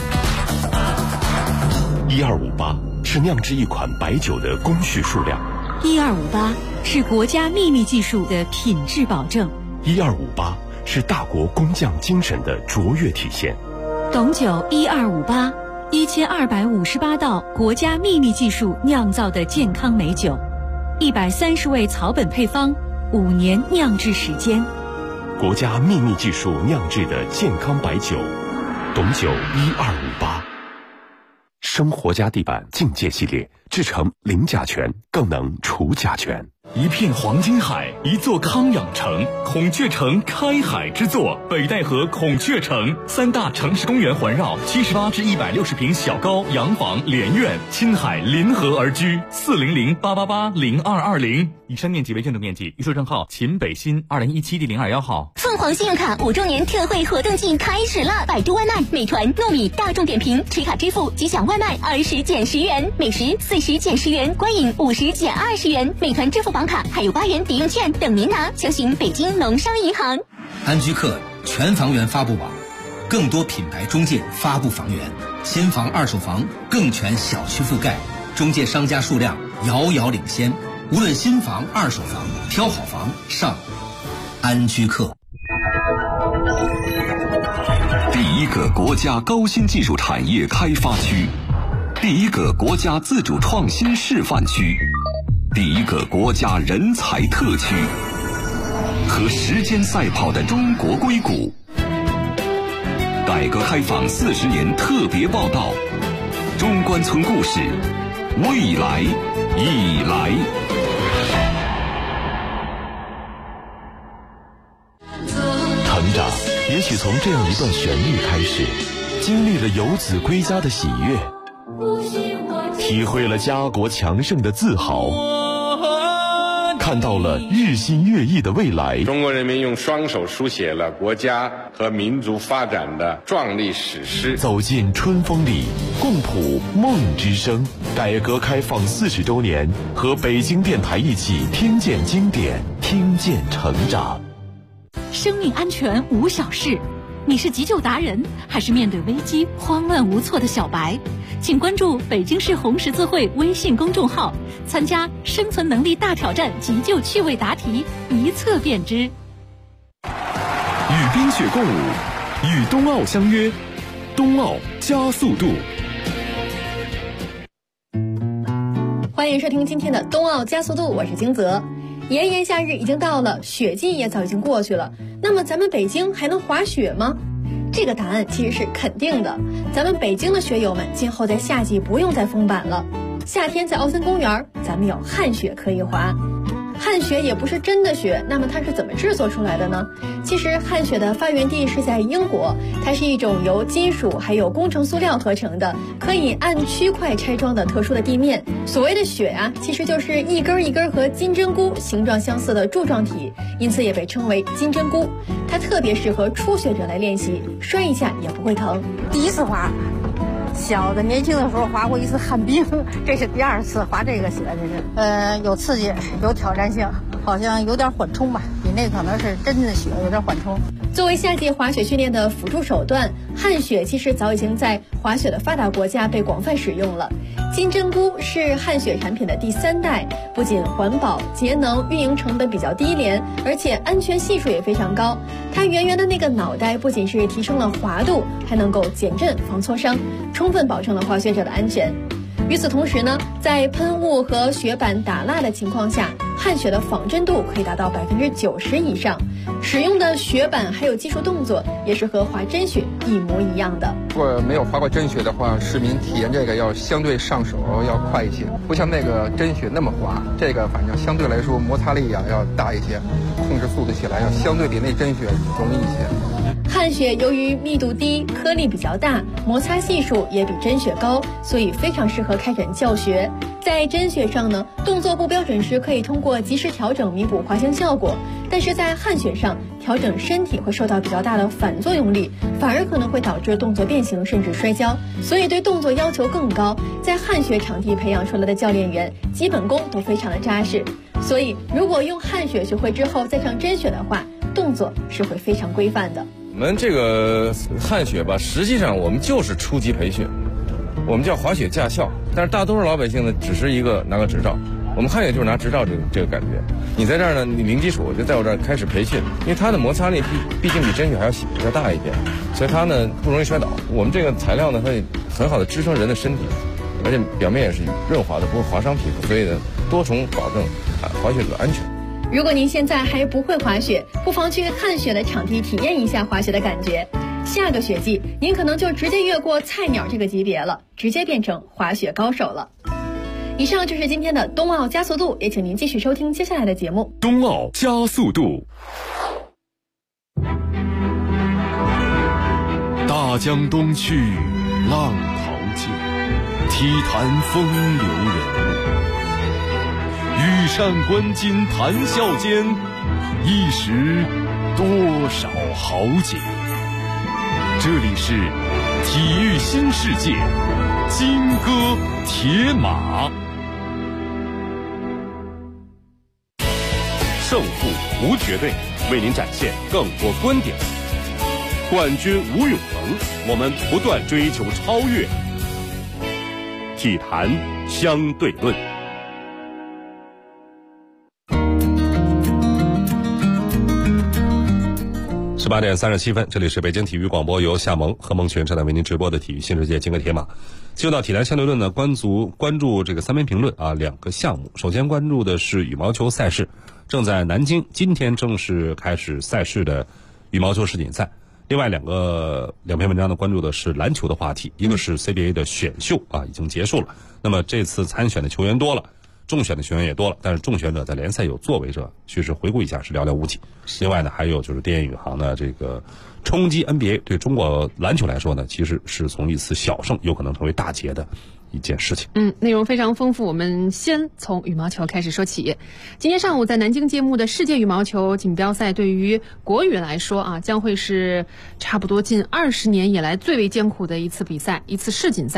1258是酿制一款白酒的工序数量 ，1258是国家秘密技术的品质保证 ，1258是大国工匠精神的卓越体现。 董酒1258 1258道国家秘密技术酿造的健康美酒，130味草本配方，5年酿制时间。 国家秘密技术酿制的健康白酒，董酒1258。生活家地板境界系列制成零甲醛，更能除甲醛。 一片黄金海，一座康养城，孔雀城开海之作，北戴河孔雀城，3大城市公园环绕，78至160平小高洋房连院，亲海临河而居，400-888-0220。以上面积为建筑面积，预售证号秦北新2017第021号。 凤凰信用卡5周年特惠活动季开始了！百度外卖、美团、糯米、大众点评持卡支付即享外卖20减10元，美食40减10元，观影50减20元，美团支付宝卡还有8元抵用券等您拿，详询北京农商银行。 安居客全房源发布网，更多品牌中介发布房源，新房、二手房更全小区覆盖，中介商家数量遥遥领先。无论新房、二手房，挑好房上安居客。 第一个国家高新技术产业开发区，第一个国家自主创新示范区，第一个国家人才特区，和时间赛跑的中国硅谷。改革开放40年特别报道，中关村故事，未来已来。 成长也许从这样一段旋律开始，经历了游子归家的喜悦，体会了家国强盛的自豪，看到了日新月异的未来。 中国人民用双手书写了国家和民族发展的壮丽史诗。 走进春风里，共谱梦之声。改革开放40周年，和北京电台一起听见经典，听见成长。 生命安全无小事， 你是急救达人，还是面对危机慌乱无措的小白？请关注北京市红十字会微信公众号，参加生存能力大挑战急救趣味答题，一测便知。 与冰雪共舞，与冬奥相约，冬奥加速度。 欢迎收听今天的冬奥加速度，我是金泽。炎炎夏日已经到了，雪季也早已经过去了，那么咱们北京还能滑雪吗？这个答案其实是肯定的。咱们北京的雪友们今后在夏季不用再封板了，夏天在奥森公园咱们有旱雪可以滑。旱雪也不是真的雪，那么它是怎么制作出来的呢？其实旱雪的发源地是在英国，它是一种由金属还有工程塑料合成的，可以按区块拆装的特殊的地面。所谓的雪啊，其实就是一根一根和金针菇形状相似的柱状体，因此也被称为金针菇。它特别适合初学者来练习，摔一下也不会疼。 第一次滑，小的年轻的时候滑过一次旱冰，这是第二次滑这个雪，这是有刺激，有挑战性，好像有点缓冲吧，比那可能是真的雪有点缓冲。 作为夏季滑雪训练的辅助手段，旱雪其实早已经在滑雪的发达国家被广泛使用了。金针菇是旱雪产品的第3代，不仅环保、节能、运营成本比较低廉，而且安全系数也非常高。它圆圆的那个脑袋不仅是提升了滑度，还能够减震防挫伤，充分保证了滑雪者的安全。与此同时呢，在喷雾和雪板打蜡的情况下，旱雪的仿真度可以达到90%以上，使用的雪板还有技术动作也是和滑真雪一模一样的。 如果没有滑过真雪的话，市民体验这个要相对上手要快一些，不像那个真雪那么滑，这个反正相对来说摩擦力要大一些，控制速度起来要相对比那真雪容易一些。 旱雪由于密度低、颗粒比较大，摩擦系数也比真雪高，所以非常适合开展教学。在真雪上呢，动作不标准时可以通过及时调整弥补滑行效果，但是在旱雪上调整身体会受到比较大的反作用力，反而可能会导致动作变形甚至摔跤，所以对动作要求更高。在旱雪场地培养出来的教练员基本功都非常的扎实，所以如果用旱雪学会之后再上真雪的话，动作是会非常规范的。 我们这个旱雪吧，实际上我们就是初级培训，我们叫滑雪驾校，但是大多数老百姓呢，只是一个拿个执照。我们旱雪就是拿执照这个感觉。你在这儿呢，你零基础就在我这儿开始培训，因为它的摩擦力毕竟比真雪还要比较大一点，所以它呢不容易摔倒。我们这个材料呢，它很好的支撑人的身体，而且表面也是润滑的，不会划伤皮肤，所以呢多重保证滑雪者的安全。 如果您现在还不会滑雪，不妨去旱雪的场地体验一下滑雪的感觉。下个雪季，您可能就直接越过菜鸟这个级别了，直接变成滑雪高手了。以上就是今天的冬奥加速度，也请您继续收听接下来的节目。 冬奥加速度。大江东去，浪淘尽，体坛风流人物。羽扇纶巾谈笑间，一时多少豪杰。这里是体育新世界，金戈铁马。 胜负无绝对，为您展现更多观点。冠军无永恒，我们不断追求超越。体坛相对论。18点37分，这里是北京体育广播，由夏萌和蒙群正在为您直播的体育新世界金戈铁马。进入到体坛相对论呢，关注这个3篇评论啊，2个项目。首先关注的是羽毛球赛事，正在南京，今天正式开始赛事的羽毛球世锦赛。另外两篇文章呢，关注的是篮球的话题，一个是 CBA 的选秀啊，已经结束了。那么这次参选的球员多了，中选的球员也多了，但是中选者在联赛有作为者，其实回顾一下是寥寥无几。另外呢，还有就是电影宇航呢，这个冲击 NBA 对中国篮球来说呢，其实是从一次小胜有可能成为大捷的一件事情。 内容非常丰富，我们先从羽毛球开始说起。今天上午在南京揭幕的世界羽毛球锦标赛，对于国羽来说啊，将会是差不多近20年以来最为艰苦的一次比赛，一次世锦赛。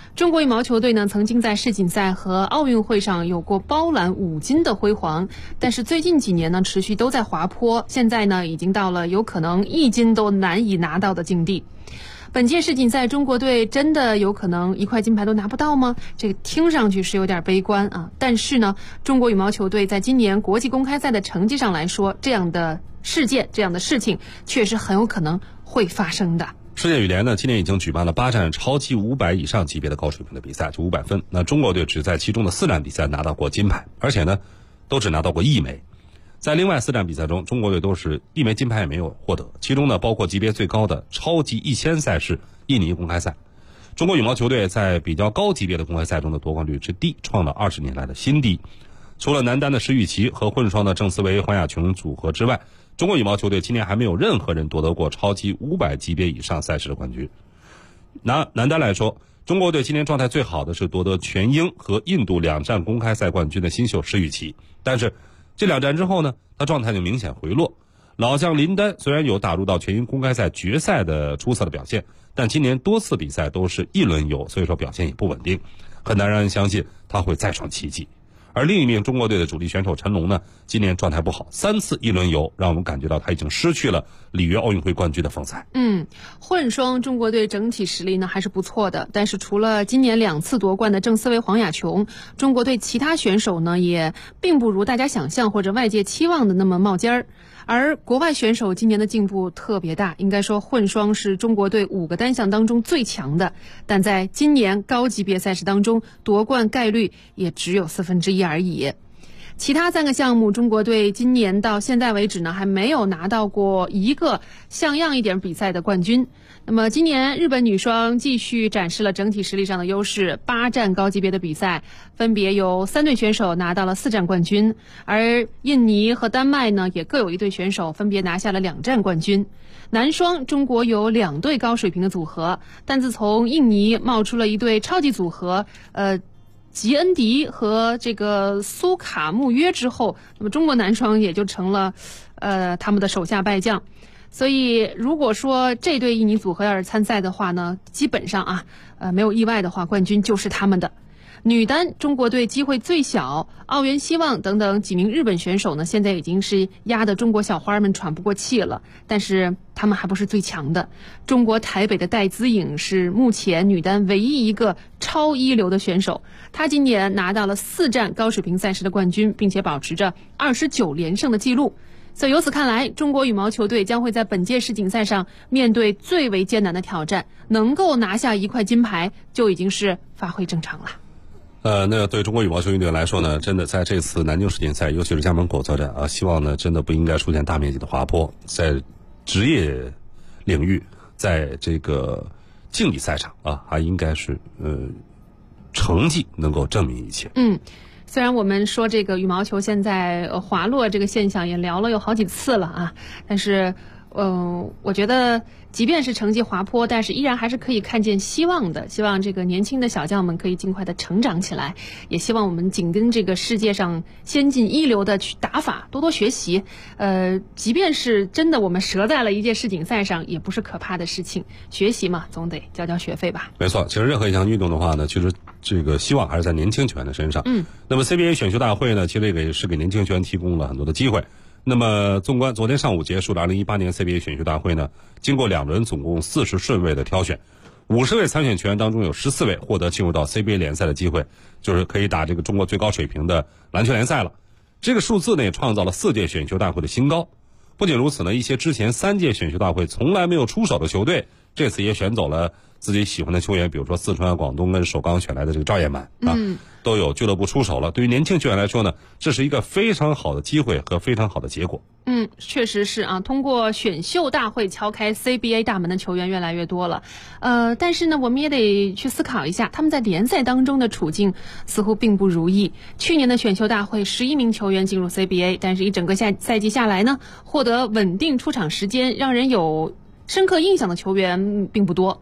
中国羽毛球队呢，曾经在世锦赛和奥运会上有过包揽5金的辉煌，但是最近几年呢，持续都在滑坡，现在呢，已经到了有可能1金都难以拿到的境地。本届世锦赛，中国队真的有可能1块金牌都拿不到吗？这个听上去是有点悲观啊。但是呢，中国羽毛球队在今年国际公开赛的成绩上来说，这样的事件、这样的事情，确实很有可能会发生的。 世界羽联呢，今年已经举办了8站超级500以上级别的高水平的比赛，就500分。那中国队只在其中的4站比赛拿到过金牌，而且呢，都只拿到过1枚。在另外4站比赛中，中国队都是1枚金牌也没有获得，其中呢，包括级别最高的超级1000赛事印尼公开赛。中国羽毛球队在比较高级别的公开赛中的夺冠率之低，创了20年来的新低。除了男单的石宇奇和混双的郑思维、黄雅琼组合之外，中国羽毛球队今年还没有任何人夺得过超级500级别以上赛事的冠军。拿男单来说，中国队今年状态最好的是夺得全英和印度2站公开赛冠军的新秀石宇奇，但是这2站之后呢，他状态就明显回落。老将林丹虽然有打入到全英公开赛决赛的出色的表现，但今年多次比赛都是1轮游，所以说表现也不稳定，很难让人相信他会再创奇迹。而另一名中国队的主力选手陈龙呢，今年状态不好，3次1轮游让我们感觉到他已经失去了里约奥运会冠军的风采。 混双中国队整体实力呢还是不错的，但是除了今年2次夺冠的郑思维、黄雅琼，中国队其他选手呢也并不如大家想象或者外界期望的那么冒尖儿。而国外选手今年的进步特别大，应该说混双是中国队5个单项当中最强的，但在今年高级别赛事当中，夺冠概率也只有1/4而已。其他3个项目，中国队今年到现在为止呢，还没有拿到过一个像样一点比赛的冠军。那么今年日本女双继续展示了整体实力上的优势，8站高级别的比赛分别有3队选手拿到了4站冠军，而印尼和丹麦呢也各有1队选手分别拿下了2站冠军。男双中国有2对高水平的组合，但自从印尼冒出了1对超级组合，吉恩迪和这个苏卡穆约之后，那么中国男双也就成了他们的手下败将。所以如果说这对印尼组合要是参赛的话呢，基本上没有意外的话，冠军就是他们的。女单中国队机会最小，奥原希望等等几名日本选手呢，现在已经是压得中国小花们喘不过气了，但是他们还不是最强的。中国台北的戴资颖是目前女单唯一一个超一流的选手，她今年拿到了4站高水平赛事的冠军，并且保持着29连胜的记录。所以由此看来，中国羽毛球队将会在本届世锦赛上面对最为艰难的挑战，能够拿下1块金牌就已经是发挥正常了。 那对中国羽毛球运动员来说呢，真的在这次南京世锦赛，尤其是家门口作战希望呢真的不应该出现大面积的滑坡，在职业领域，在这个竞技赛场还应该是成绩能够证明一切。 虽然我们说这个羽毛球现在滑落这个现象也聊了有好几次了但是我觉得即便是成绩滑坡，但是依然还是可以看见希望的，希望这个年轻的小将们可以尽快的成长起来，也希望我们紧跟这个世界上先进一流的去打法，多多学习。即便是真的我们折在了一届世锦赛上，也不是可怕的事情，学习嘛，总得交学费吧。 没错，其实任何一项运动的话呢，其实这个希望还是在年轻球员的身上。那么 CBA 选秀大会呢，其实也是给年轻球员提供了很多的机会。那么纵观昨天上午结束的2018年 CBA 选秀大会呢，经过2轮总共40顺位的挑选，50位参选球员当中有14位获得进入到 CBA 联赛的机会，就是可以打这个中国最高水平的篮球联赛了。这个数字呢也创造了4届选秀大会的新高。不仅如此呢，一些之前3届选秀大会从来没有出手的球队，这次也选走了自己喜欢的球员，比如说四川、广东跟首钢选来的这个赵彦满都有俱乐部出手了。对于年轻球员来说呢，这是一个非常好的机会和非常好的结果。 确实是通过选秀大会敲开 CBA 大门的球员越来越多了。但是呢，我们也得去思考一下，他们在联赛当中的处境似乎并不如意。去年的选秀大会11名球员进入 CBA， 但是一整个赛季下来呢，获得稳定出场时间让人有深刻印象的球员并不多。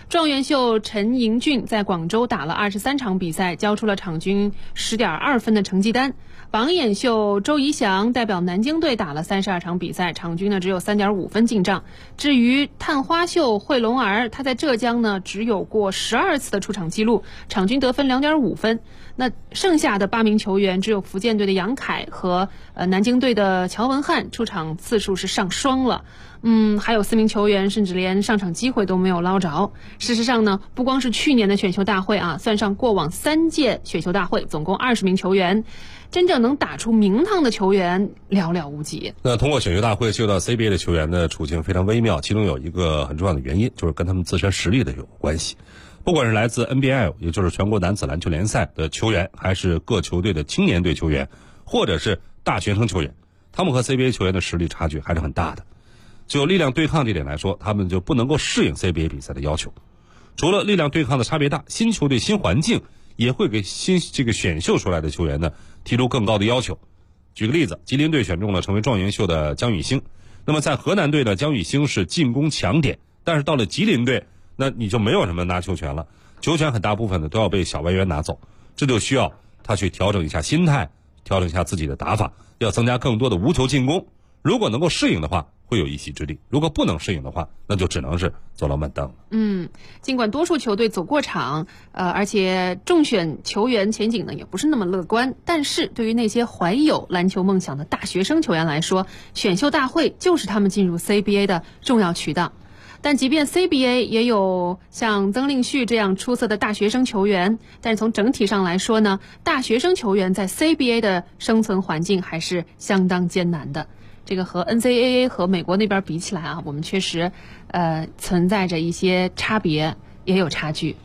状元秀陈盈俊在广州打了23场比赛，交出了场均10.2分的成绩单。榜眼秀周怡翔代表南京队打了32场比赛，场均呢只有3.5分进账。至于探花秀惠龙儿，他在浙江呢只有过12次的出场记录，场均得分2.5分。那剩下的8名球员，只有福建队的杨凯和南京队的乔文翰出场次数是上双了。还有4名球员甚至连上场机会都没有捞着。事实上呢，不光是去年的选秀大会啊，算上过往3届选秀大会，总共20名球员，真正能打出名堂的球员寥寥无几。 那通过选秀大会进入到 CBA 的球员的处境非常微妙，其中有一个很重要的原因，就是跟他们自身实力的有关系。不管是来自 NBL 也就是全国男子篮球联赛的球员，还是各球队的青年队球员，或者是大学生球员，他们和 CBA 球员的实力差距还是很大的。就力量对抗这点来说，他们就不能够适应 CBA 比赛的要求。除了力量对抗的差别大，新球队新环境也会给这个选秀出来的球员呢提出更高的要求。举个例子，吉林队选中了成为状元秀的姜宇星，那么在河南队呢，姜宇星是进攻强点，但是到了吉林队，那你就没有什么拿球权了，球权很大部分呢都要被小外援拿走，这就需要他去调整一下心态，调整一下自己的打法，要增加更多的无球进攻。如果能够适应的话，会有一席之地；如果不能适应的话，那就只能是坐牢闷凳。 尽管多数球队走过场，而且中选球员前景呢也不是那么乐观，但是对于那些怀有篮球梦想的大学生球员来说，选秀大会就是他们进入 CBA 的重要渠道。但即便 CBA 也有像曾令旭这样出色的大学生球员，但是从整体上来说呢，大学生球员在 CBA 的生存环境还是相当艰难的。这个和 NCAA 和美国那边比起来啊，我们确实存在着一些差别，也有差距。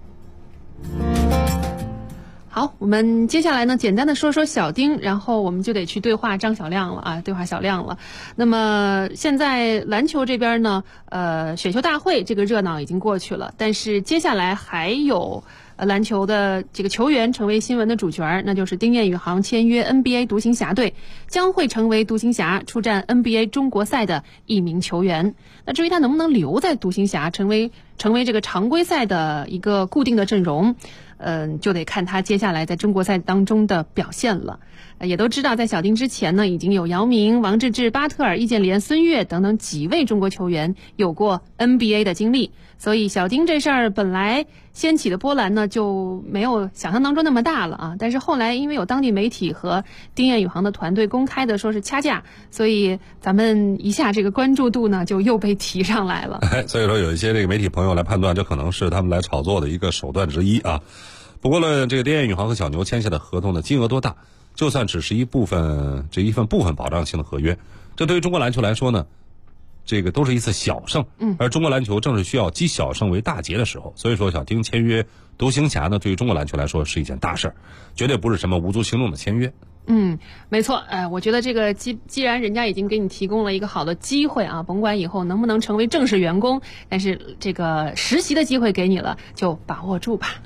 好，我们接下来呢，简单的说说小丁，然后我们就得去对话张小亮了啊，对话小亮了。那么现在篮球这边呢，选秀大会这个热闹已经过去了，但是接下来还有篮球的这个球员成为新闻的主角，那就是丁彦雨航签约 NBA 独行侠队，将会成为独行侠出战 NBA 中国赛的一名球员。那至于他能不能留在独行侠，成为这个常规赛的一个固定的阵容，就得看他接下来在中国赛当中的表现了。也都知道，在小丁之前呢，已经有姚明、王治郅、巴特尔、易建联、孙悦等等几位中国球员有过 NBA 的经历，所以小丁这事儿本来掀起的波澜呢就没有想象当中那么大了啊。但是后来因为有当地媒体和丁彦雨航的团队公开的说是掐架，所以咱们一下这个关注度呢就又被提上来了。 所以说有一些这个媒体朋友来判断，这可能是他们来炒作的一个手段之一啊。不过呢，这个丁彦雨航和小牛签下的合同的金额多大，就算只是一份保障性的合约，这对于中国篮球来说呢，这个都是一次小胜。而中国篮球正是需要积小胜为大捷的时候，所以说小丁签约独行侠呢，对于中国篮球来说是一件大事儿，绝对不是什么无足轻重的签约。 没错，我觉得这个既然人家已经给你提供了一个好的机会啊，甭管以后能不能成为正式员工，但是这个实习的机会给你了，就把握住吧。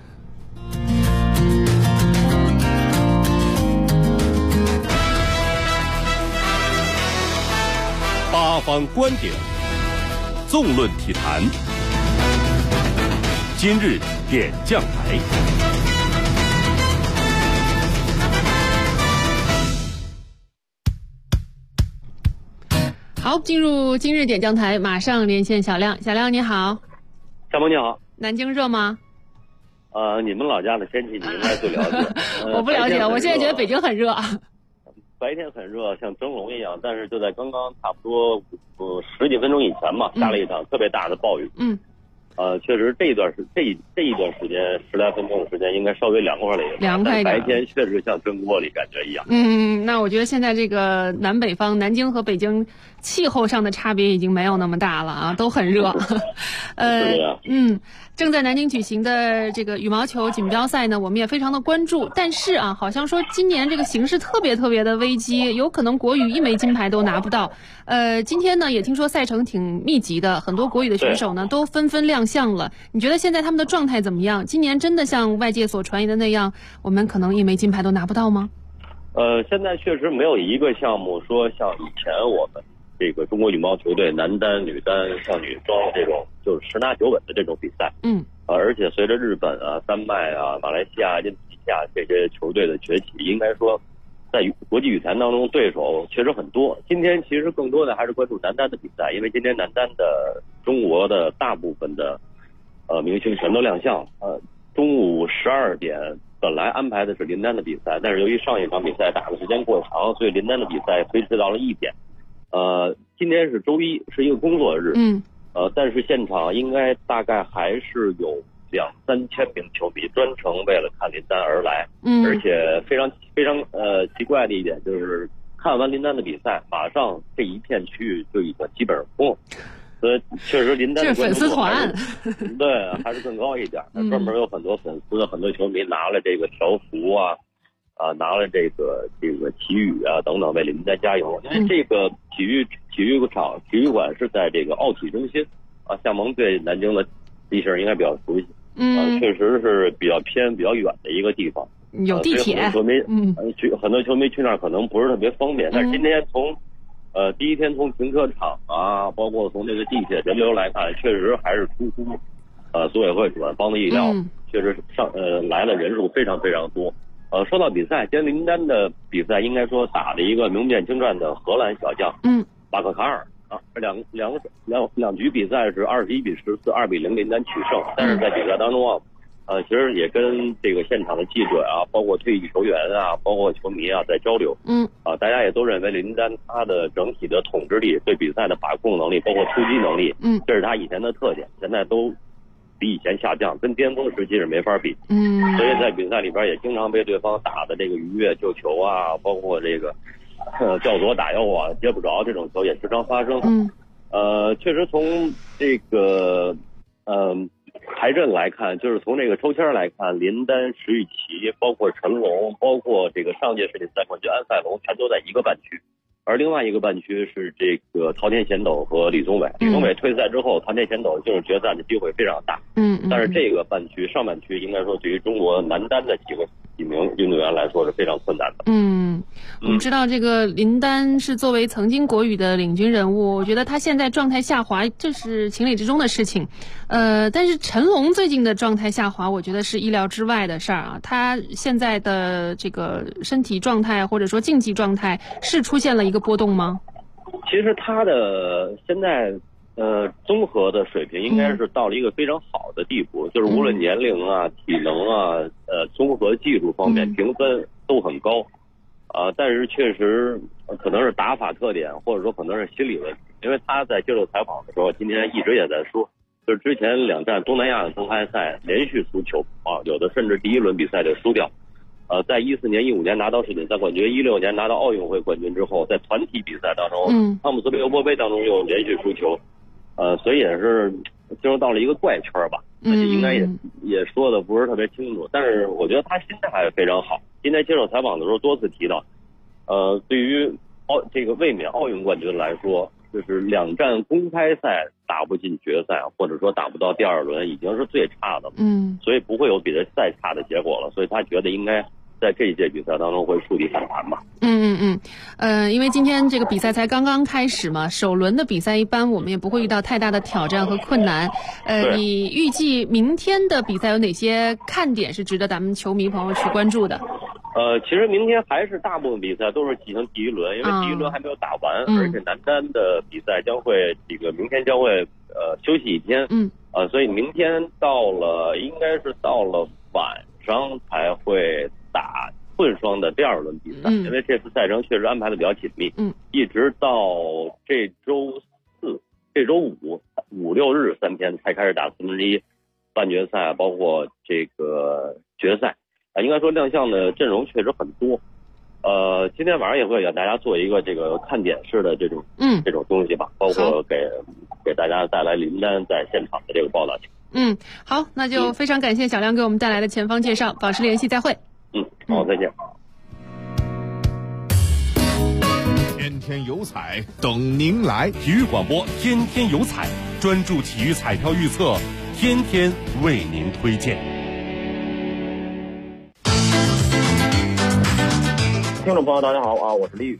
八方观点，纵论体坛。今日点将台。 好，进入今日点将台，马上连线小亮。小亮你好。 小萌你好。 南京热吗？ 你们老家的天气你应该最了解。 我不了解，我现在觉得北京很热。 白天很热，像蒸笼一样，但是就在刚刚差不多10几分钟以前嘛，下了一场特别大的暴雨。确实这一段时间10来分钟的时间，应该稍微凉快了一点。 凉快一点。 白天确实像蒸锅里感觉一样。 那我觉得现在这个南北方，南京和北京气候上的差别已经没有那么大了啊，都很热。正在南京举行的这个羽毛球锦标赛呢，我们也非常的关注。但是啊，好像说今年这个形势特别的危机，有可能国羽一枚金牌都拿不到。今天呢也听说赛程挺密集的，很多国羽的选手呢都纷纷亮相了。你觉得现在他们的状态怎么样？今年真的像外界所传言的那样，我们可能一枚金牌都拿不到吗？ 现在确实没有一个项目说像以前我们这个中国羽毛球队男单、女单、像女双这种就是十拿九稳的这种比赛。而且随着日本啊、丹麦啊、马来西亚、印度尼西亚这些球队的崛起，应该说在国际羽坛当中对手确实很多。今天其实更多的还是关注男单的比赛，因为今天男单的中国的大部分的明星全都亮相。中午12点本来安排的是林丹的比赛，但是由于上一场比赛打的时间过长，所以林丹的比赛推迟到了1点。今天是周一，是一个工作日。但是现场应该大概还是有2-3千名球迷专程为了看林丹而来。而且非常奇怪的一点就是，看完林丹的比赛，马上这一片区域就已经基本上空了。所以确实林丹的粉丝团对还是更高一点。专门有很多粉丝、很多球迷拿了这个条幅啊，拿了这个旗语啊等等为林丹加油。因为这个体育馆是在这个奥体中心啊，夏萌对南京的地形应该比较熟悉。确实是比较偏、比较远的一个地方， 有地铁。 很多球迷去那儿可能不是特别方便。但是今天从第一天从停车场啊，包括从这个地铁人流来看，确实还是出乎组委会主办方的意料。确实来的人数非常非常多。说到比赛，今天林丹的比赛应该说打了一个名不见经传的荷兰小将巴克卡尔啊，两局比赛是21-14，2-0林丹取胜。但是在比赛当中啊，其实也跟这个现场的记者啊，包括退役球员啊，包括球迷啊在交流。大家也都认为林丹他的整体的统治力、对比赛的把控能力，包括出击能力，这是他以前的特点，现在都比以前下降，跟巅峰时期是没法比。所以在比赛里边也经常被对方打的这个逾越救球啊，包括这个叫左打右啊，接不着这种球也时常发生。确实从这个排阵来看，就是从这个抽签来看，林丹、石宇奇，包括陈龙，包括这个上届世锦赛冠军安赛龙，全都在一个半区。而另外一个半区是这个桃田贤斗和李宗伟。李宗伟退赛之后，桃田贤斗进入决赛的机会非常大。但是这个半区上半区应该说对于中国男单的几名运动员来说是非常困难的。 我们知道这个林丹是作为曾经国羽的领军人物，我觉得他现在状态下滑，这是情理之中的事情。但是陈龙最近的状态下滑，我觉得是意料之外的事儿啊。他现在的这个身体状态或者说竞技状态是出现了一个波动吗？ 其实他的现在综合的水平应该是到了一个非常好的地步，就是无论年龄啊、体能啊、综合技术方面评分都很高。但是确实可能是打法特点，或者说可能是心理问题。因为他在接受采访的时候，今天一直也在说，就是之前2站东南亚的公开赛连续输球啊，有的甚至第一轮比赛就输掉。在14年、15年拿到世锦赛冠军，16年拿到奥运会冠军之后，在团体比赛当中，汤姆斯杯欧国杯当中又连续输球，所以也是进入到了一个怪圈吧。应该也说的不是特别清楚，但是我觉得他心态还是非常好。今天接受采访的时候多次提到，对于这个卫冕奥运冠军来说，就是2站公开赛打不进决赛，或者说打不到第2轮，已经是最差的了。所以不会有比这再差的结果了。所以他觉得应该在这一届比赛当中会触底反弹吧。 因为今天这个比赛才刚刚开始嘛，首轮的比赛一般我们也不会遇到太大的挑战和困难。你预计明天的比赛有哪些看点是值得咱们球迷朋友去关注的？ 其实明天还是大部分比赛都是进行第一轮，因为第一轮还没有打完，而且男单的比赛明天将会休息1天。所以明天应该是到了晚上才会打混双的第2轮比赛。因为这次赛程确实安排的比较紧密。一直到这周4、这周5、5、6日3天才开始打1/4半决赛，包括这个决赛。应该说亮相的阵容确实很多。今天晚上也会给大家做一个这个看点式的这种东西吧，包括给大家带来林丹在现场的这个报道。 好，那就非常感谢小亮给我们带来的前方介绍，保持联系，再会。 好，再见。 天天有彩等您来， 体育广播天天有彩，专注体育彩票预测，天天为您推荐。 听众朋友大家好啊，我是李宇。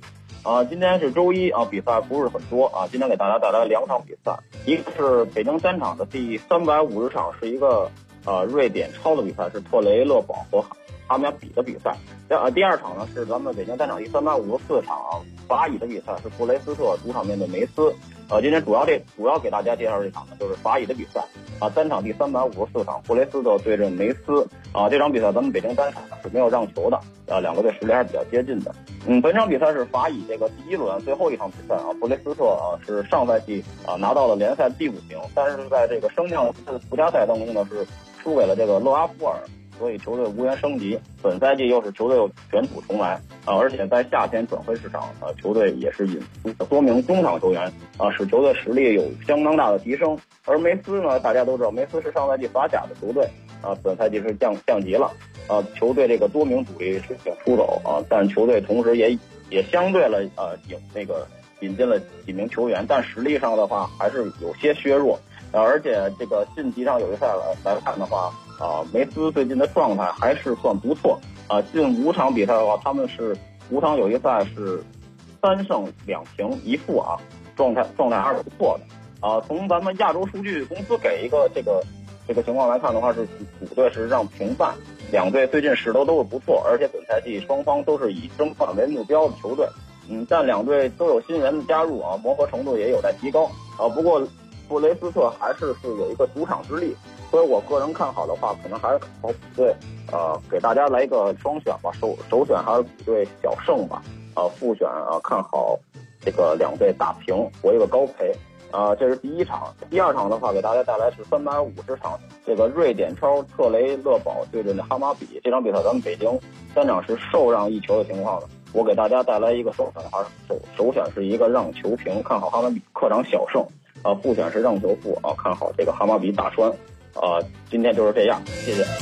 今天是周一比赛不是很多今天给大家带来2场比赛，一个是北京单场的第350场，是一个瑞典超的比赛，是特雷勒堡和哈马比的比赛。第二场呢是咱们北京单场第354场法乙的比赛，是布雷斯特主场面对梅斯。今天主要给大家介绍这场呢，就是法乙的比赛单场第354场，布雷斯特对阵梅斯这场比赛咱们北京单场是没有让球的两个队实力还是比较接近的。本场比赛是法乙这个第1轮最后一场比赛布雷斯特是上赛季拿到了联赛第5名，但是在这个升降附加赛当中呢是输给了这个勒阿弗尔，所以球队无缘升级。本赛季又是球队又卷土重来而且在夏天转会市场球队也是引入多名中场球员使球队实力有相当大的提升。而梅斯呢，大家都知道梅斯是上赛季法甲的球队本赛季是降级了球队这个多名主力申请出走但球队同时也相对了引进了几名球员，但实力上的话还是有些削弱而且这个近几场友谊赛来看的话梅斯最近的状态还是算不错近5场比赛的话，他们是5场友谊赛是3胜2平1负状态还是不错的从咱们亚洲数据公司给一个这个情况来看的话，是主队是让平半，两队最近势头都是不错，而且本赛季双方都是以争冠为目标的球队但两队都有新人的加入磨合程度也有待提高不过布雷斯特还是有一个主场之力，所以我个人看好的话，可能还是看好主队给大家来一个双选吧，首选还是主队小胜吧副选看好这个两队打平博一个高赔这是第1场。第2场的话，给大家带来是350场这个瑞典超特雷勒堡对阵哈马比。这场比赛咱们北京单场是受让1球的情况的，我给大家带来一个首选，还是首选是一个让球平，看好哈马比客场小胜副选是让球负看好这个哈马比打穿今天就是这样，谢谢。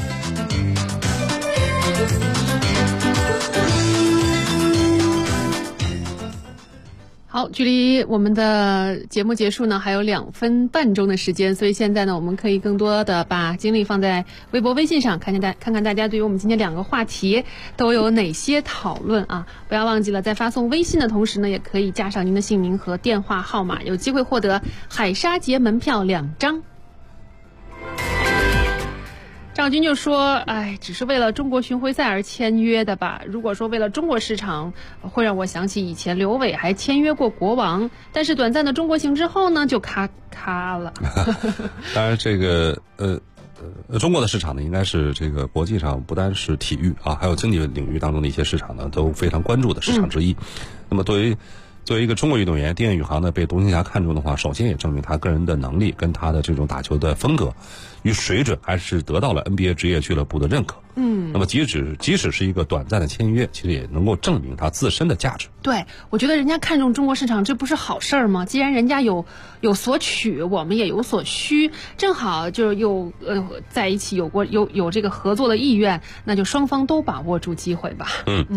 好，距离我们的节目结束呢还有2分半钟的时间，所以现在呢我们可以更多的把精力放在微博微信上，看看大家对于我们今天2个话题都有哪些讨论不要忘记了在发送微信的同时呢，也可以加上您的姓名和电话号码，有机会获得海沙节门票2张。赵军就说只是为了中国巡回赛而签约的吧，如果说为了中国市场，会让我想起以前刘伟还签约过国王，但是短暂的中国行之后呢就咔了当然这个中国的市场呢应该是这个国际上不单是体育还有经济领域当中的一些市场呢都非常关注的市场之一那么作为一个中国运动员，丁彦雨航呢被独行侠看中的话，首先也证明他个人的能力跟他的这种打球的风格与水准还是得到了 NBA 职业俱乐部的认可那么即使是一个短暂的签约，其实也能够证明他自身的价值。 对，我觉得人家看中中国市场，这不是好事儿吗？既然人家有所取，我们也有所需，正好就是又在一起有这个合作的意愿，那就双方都把握住机会吧。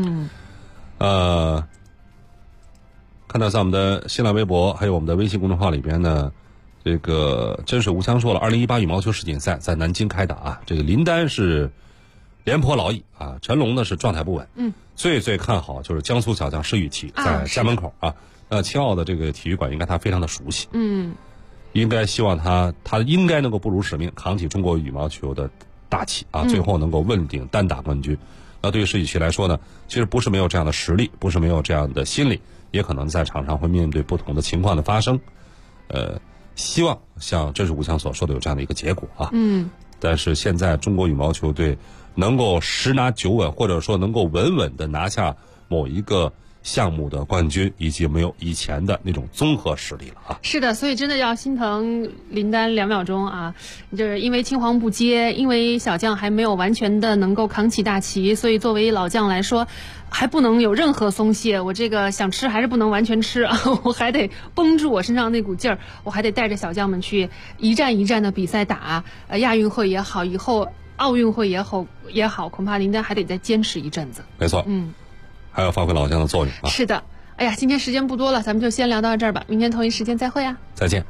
看到在我们的新浪微博还有我们的微信公众号里边呢，这个真水无枪说了，2018羽毛球世锦赛在南京开打这个林丹是廉颇劳役陈龙呢是状态不稳最看好就是江苏小将施雨琦在家门口青奥的这个体育馆应该他非常的熟悉应该希望他应该能够不辱使命，扛起中国羽毛球的大旗最后能够问鼎单打冠军。那对于施雨琦来说呢，其实不是没有这样的实力，不是没有这样的心理，也可能在场上会面对不同的情况的发生希望像真水无枪所说的有这样的一个结果但是现在中国羽毛球队能够10拿9稳，或者说能够稳稳的拿下某一个项目的冠军，已经没有以前的那种综合实力了是的，所以真的要心疼林丹2秒钟就是因为青黄不接，因为小将还没有完全的能够扛起大旗，所以作为老将来说还不能有任何松懈，我这个想吃还是不能完全吃我还得绷住我身上那股劲儿，我还得带着小将们去一站一站的比赛打亚运会也好，以后奥运会也好，恐怕林丹还得再坚持一阵子。 没错还要发挥老将的作用是的，哎呀，今天时间不多了，咱们就先聊到这儿吧，明天同一时间再会再见。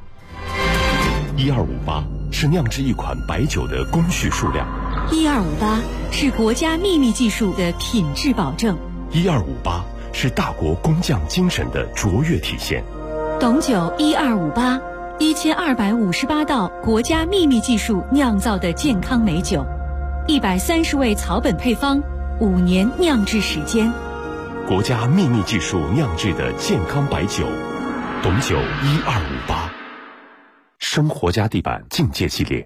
1258是酿制一款白酒的工序数量 ，1258是国家秘密技术的品质保证， 1258 是大国工匠精神的卓越体现。 董酒1258，1258道国家秘密技术酿造的健康美酒，130味草本配方，5年酿制时间。 国家秘密技术酿制的健康白酒，董酒1258。生活家地板境界系列